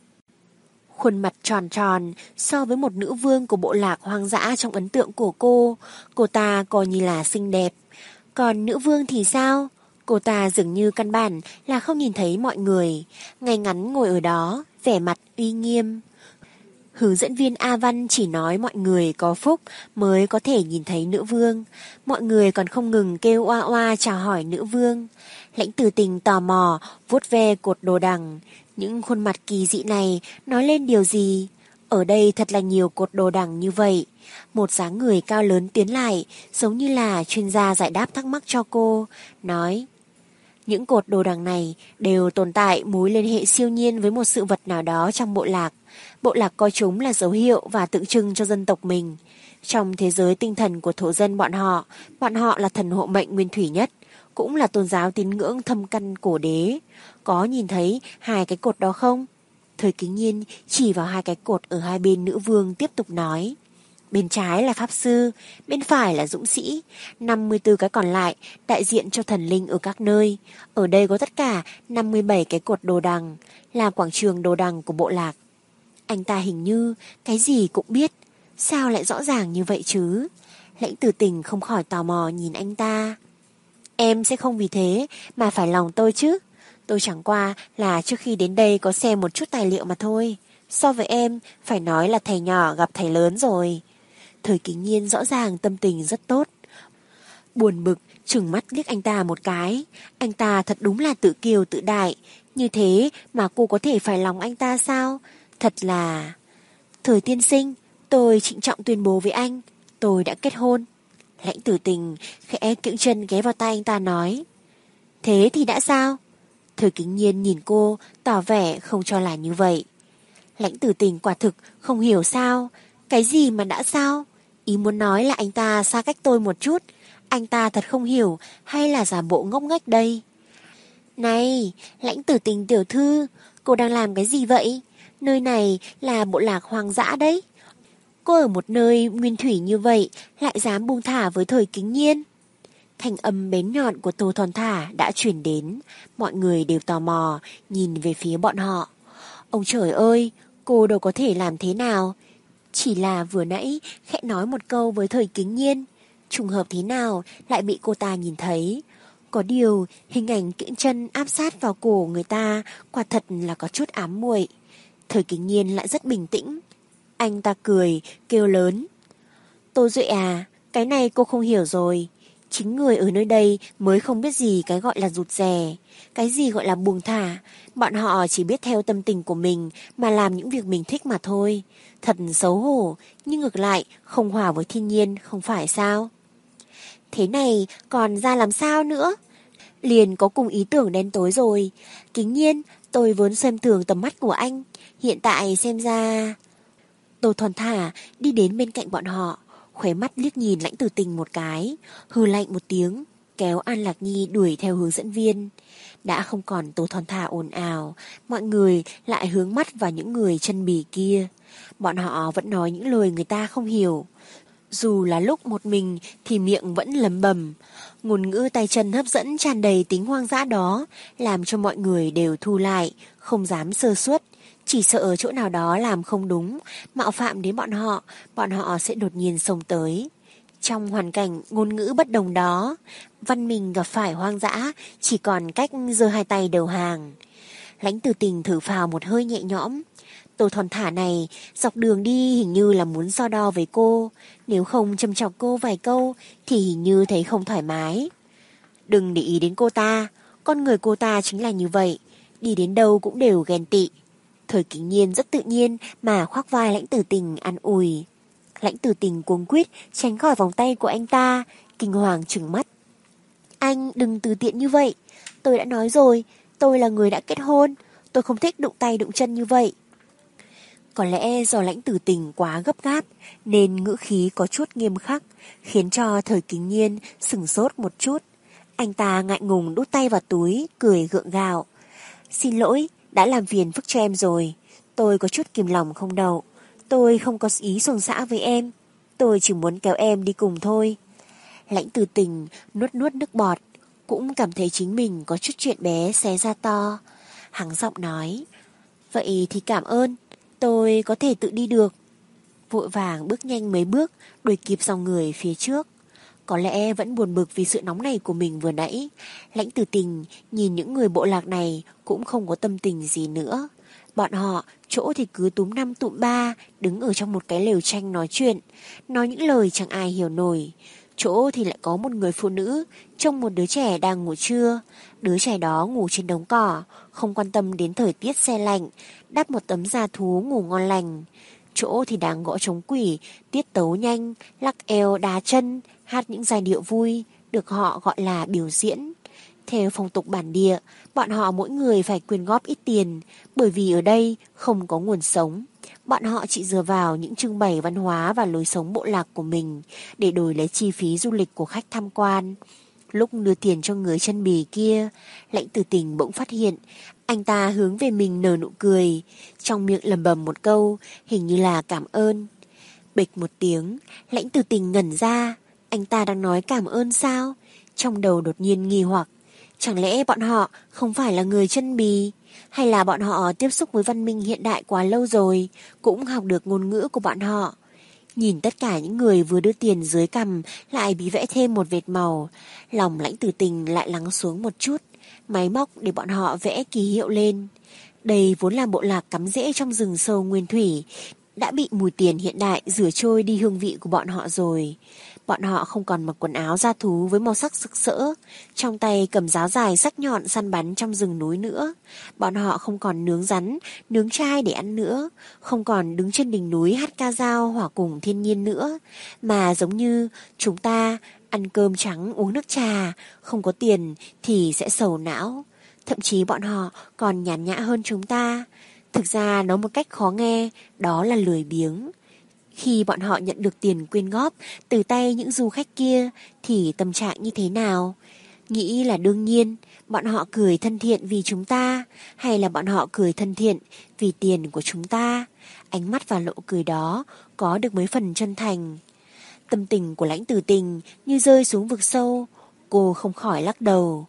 Khuôn mặt tròn tròn, so với một nữ vương của bộ lạc hoang dã trong ấn tượng của cô, cô ta coi như là xinh đẹp. Còn nữ vương thì sao? Cô ta dường như căn bản là không nhìn thấy mọi người, ngay ngắn ngồi ở đó, vẻ mặt uy nghiêm. Hướng dẫn viên A Văn chỉ nói mọi người có phúc mới có thể nhìn thấy nữ vương. Mọi người còn không ngừng kêu oa oa chào hỏi nữ vương. Lãnh Tử Tình tò mò, vuốt ve cột đồ đằng. Những khuôn mặt kỳ dị này nói lên điều gì? Ở đây thật là nhiều cột đồ đằng như vậy. Một dáng người cao lớn tiến lại, giống như là chuyên gia giải đáp thắc mắc cho cô, nói: những cột đồ đằng này đều tồn tại mối liên hệ siêu nhiên với một sự vật nào đó trong bộ lạc. Bộ lạc coi chúng là dấu hiệu và tượng trưng cho dân tộc mình. Trong thế giới tinh thần của thổ dân bọn họ, bọn họ là thần hộ mệnh nguyên thủy nhất, cũng là tôn giáo tín ngưỡng thâm căn cổ đế. Có nhìn thấy hai cái cột đó không? Thời Kính Nhiên chỉ vào hai cái cột ở hai bên nữ vương tiếp tục nói. Bên trái là pháp sư, bên phải là dũng sĩ, năm mươi tư cái còn lại đại diện cho thần linh ở các nơi. Ở đây có tất cả năm mươi bảy cái cột đồ đằng, là quảng trường đồ đằng của bộ lạc. Anh ta hình như cái gì cũng biết, sao lại rõ ràng như vậy chứ? Lãnh Tử Tình không khỏi tò mò nhìn anh ta. Em sẽ không vì thế mà phải lòng tôi chứ. Tôi chẳng qua là trước khi đến đây có xem một chút tài liệu mà thôi. So với em, phải nói là thầy nhỏ gặp thầy lớn rồi. Thời Kính Nhiên rõ ràng tâm tình rất tốt. Buồn bực, trừng mắt liếc anh ta một cái. Anh ta thật đúng là tự kiêu tự đại. Như thế mà cô có thể phải lòng anh ta sao? Thật là... Thời tiên sinh, tôi trịnh trọng tuyên bố với anh, tôi đã kết hôn. Lãnh Tử Tình khẽ kiễng chân ghé vào tay anh ta nói. Thế thì đã sao? Thời Kính Nhiên nhìn cô, tỏ vẻ không cho là như vậy. Lãnh Tử Tình quả thực không hiểu sao. Cái gì mà đã sao? Ý muốn nói là anh ta xa cách tôi một chút. Anh ta thật không hiểu hay là giả bộ ngốc nghếch đây? Này, Lãnh Tử Tình tiểu thư, cô đang làm cái gì vậy? Nơi này là bộ lạc hoang dã đấy. Cô ở một nơi nguyên thủy như vậy lại dám buông thả với Thời Kính Nhiên. Thanh âm bén nhọn của Tô Thon Thả đã chuyển đến. Mọi người đều tò mò nhìn về phía bọn họ. Ông trời ơi, cô đâu có thể làm thế nào. Chỉ là vừa nãy khẽ nói một câu với Thời Kính Nhiên, trùng hợp thế nào lại bị cô ta nhìn thấy. Có điều hình ảnh kiễng chân áp sát vào cổ người ta quả thật là có chút ám muội. Thời Kính Nhiên lại rất bình tĩnh. Anh ta cười, kêu lớn. Tô Duệ à, cái này cô không hiểu rồi. Chính người ở nơi đây mới không biết gì cái gọi là rụt rè, cái gì gọi là buông thả. Bọn họ chỉ biết theo tâm tình của mình mà làm những việc mình thích mà thôi. Thật xấu hổ, nhưng ngược lại không hòa với thiên nhiên, không phải sao? Thế này còn ra làm sao nữa? Liền có cùng ý tưởng đen tối rồi. Kính Nhiên, tôi vốn xem thường tầm mắt của anh, hiện tại xem ra... Tô thon thả đi đến bên cạnh bọn họ, khóe mắt liếc nhìn Lãnh Tử Tình một cái, hừ lạnh một tiếng, kéo An Lạc Nhi đuổi theo hướng dẫn viên. Đã không còn Tô thon thả ồn ào, mọi người lại hướng mắt vào những người chân bì kia. Bọn họ vẫn nói những lời người ta không hiểu. Dù là lúc một mình thì miệng vẫn lẩm bẩm. Ngôn ngữ tay chân hấp dẫn tràn đầy tính hoang dã đó, làm cho mọi người đều thu lại, không dám sơ suất. Chỉ sợ chỗ nào đó làm không đúng, mạo phạm đến bọn họ, bọn họ sẽ đột nhiên xông tới. Trong hoàn cảnh ngôn ngữ bất đồng đó, văn minh gặp phải hoang dã, chỉ còn cách giơ hai tay đầu hàng. Lãnh Tử Tình thở phào một hơi nhẹ nhõm. Tô thon thả này, dọc đường đi hình như là muốn so đo với cô, nếu không châm chọc cô vài câu thì hình như thấy không thoải mái. Đừng để ý đến cô ta, con người cô ta chính là như vậy, đi đến đâu cũng đều ghen tị. Thời Kính Nhiên rất tự nhiên mà khoác vai Lãnh Tử Tình an ủi. Lãnh Tử Tình cuống quýt tránh khỏi vòng tay của anh ta, kinh hoàng trừng mắt. Anh đừng tùy tiện như vậy, tôi đã nói rồi, tôi là người đã kết hôn, tôi không thích đụng tay đụng chân như vậy. Có lẽ do Lãnh Tử Tình quá gấp gáp nên ngữ khí có chút nghiêm khắc, khiến cho Thời Kính Nhiên sửng sốt một chút. Anh ta ngại ngùng đút tay vào túi, cười gượng gạo. Xin lỗi, đã làm phiền phức cho em rồi. Tôi có chút kìm lòng không đậu. Tôi không có ý xôn xã với em. Tôi chỉ muốn kéo em đi cùng thôi. Lãnh Tử Tình nuốt nuốt nước bọt, cũng cảm thấy chính mình có chút chuyện bé xé ra to. Hắng giọng nói, vậy thì cảm ơn, tôi có thể tự đi được. Vội vàng bước nhanh mấy bước, đuổi kịp dòng người phía trước. Có lẽ vẫn buồn bực vì sự nóng này của mình vừa nãy. Lãnh Tử Tình nhìn những người bộ lạc này cũng không có tâm tình gì nữa. Bọn họ chỗ thì cứ túm năm tụm ba, đứng ở trong một cái lều tranh nói chuyện, nói những lời chẳng ai hiểu nổi. Chỗ thì lại có một người phụ nữ trông một đứa trẻ đang ngủ trưa. Đứa trẻ đó ngủ trên đống cỏ, không quan tâm đến thời tiết se lạnh, đắp một tấm da thú ngủ ngon lành. Chỗ thì đang gõ trống quỷ, tiết tấu nhanh, lắc eo đá chân, hát những giai điệu vui, được họ gọi là biểu diễn. Theo phong tục bản địa, bọn họ mỗi người phải quyên góp ít tiền, bởi vì ở đây không có nguồn sống. Bọn họ chỉ dựa vào những trưng bày văn hóa và lối sống bộ lạc của mình để đổi lấy chi phí du lịch của khách tham quan. Lúc đưa tiền cho người chân bì kia, Lãnh Tử Tình bỗng phát hiện anh ta hướng về mình nở nụ cười, trong miệng lẩm bẩm một câu, hình như là cảm ơn. Bịch một tiếng, Lãnh Tử Tình ngẩn ra, anh ta đang nói cảm ơn sao? Trong đầu đột nhiên nghi hoặc, chẳng lẽ bọn họ không phải là người chân bì? Hay là bọn họ tiếp xúc với văn minh hiện đại quá lâu rồi, cũng học được ngôn ngữ của bọn họ? Nhìn tất cả những người vừa đưa tiền dưới cằm lại bị vẽ thêm một vệt màu, lòng Lãnh Tử Tình lại lắng xuống một chút, máy móc để bọn họ vẽ ký hiệu lên. Đây vốn là bộ lạc cắm rễ trong rừng sâu nguyên thủy, đã bị mùi tiền hiện đại rửa trôi đi hương vị của bọn họ rồi. Bọn họ không còn mặc quần áo da thú với màu sắc sặc sỡ, trong tay cầm giáo dài sắc nhọn săn bắn trong rừng núi nữa. Bọn họ không còn nướng rắn, nướng trai để ăn nữa, không còn đứng trên đỉnh núi hát ca dao hòa cùng thiên nhiên nữa, mà giống như chúng ta ăn cơm trắng uống nước trà, không có tiền thì sẽ sầu não. Thậm chí bọn họ còn nhàn nhã hơn chúng ta. Thực ra nói một cách khó nghe, đó là lười biếng. Khi bọn họ nhận được tiền quyên góp từ tay những du khách kia thì tâm trạng như thế nào? Nghĩ là đương nhiên, bọn họ cười thân thiện vì chúng ta, hay là bọn họ cười thân thiện vì tiền của chúng ta? Ánh mắt và lộ cười đó có được mấy phần chân thành. Tâm tình của Lãnh Tử Tình như rơi xuống vực sâu, cô không khỏi lắc đầu.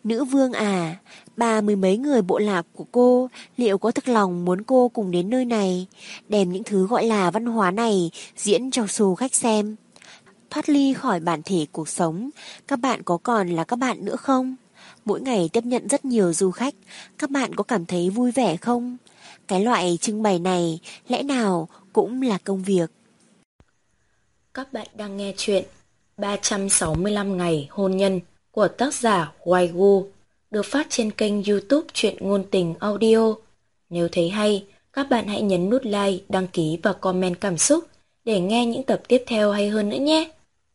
Nữ vương à, ba mươi mấy người bộ lạc của cô liệu có thực lòng muốn cô cùng đến nơi này, đem những thứ gọi là văn hóa này diễn cho xù khách xem? Thoát ly khỏi bản thể cuộc sống, các bạn có còn là các bạn nữa không? Mỗi ngày tiếp nhận rất nhiều du khách, các bạn có cảm thấy vui vẻ không? Cái loại trưng bày này lẽ nào cũng là công việc. Các bạn đang nghe chuyện ba trăm sáu mươi lăm ngày hôn nhân của tác giả Waigu, được phát trên kênh YouTube Truyện Ngôn Tình Audio. Nếu thấy hay, các bạn hãy nhấn nút like, đăng ký và comment cảm xúc để nghe những tập tiếp theo hay hơn nữa nhé.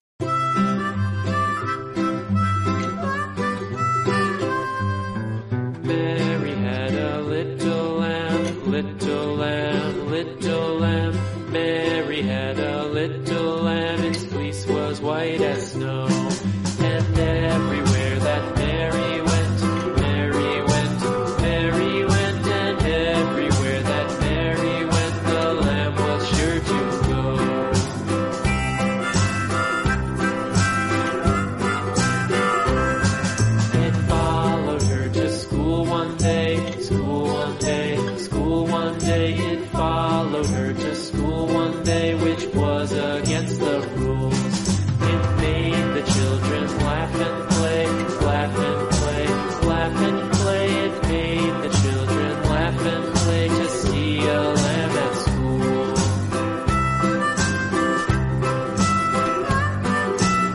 Mary had a little lamb, little lamb, little lamb. Mary had a little lamb, its fleece was white as snow. And everywhere that Mary went, Mary went, Mary went, and everywhere that Mary went, the lamb was sure to go. It followed her to school one day, school one day, school one day. It followed her to school one day, which was against the rules. It made the children laugh and play, laugh and play, laugh and play.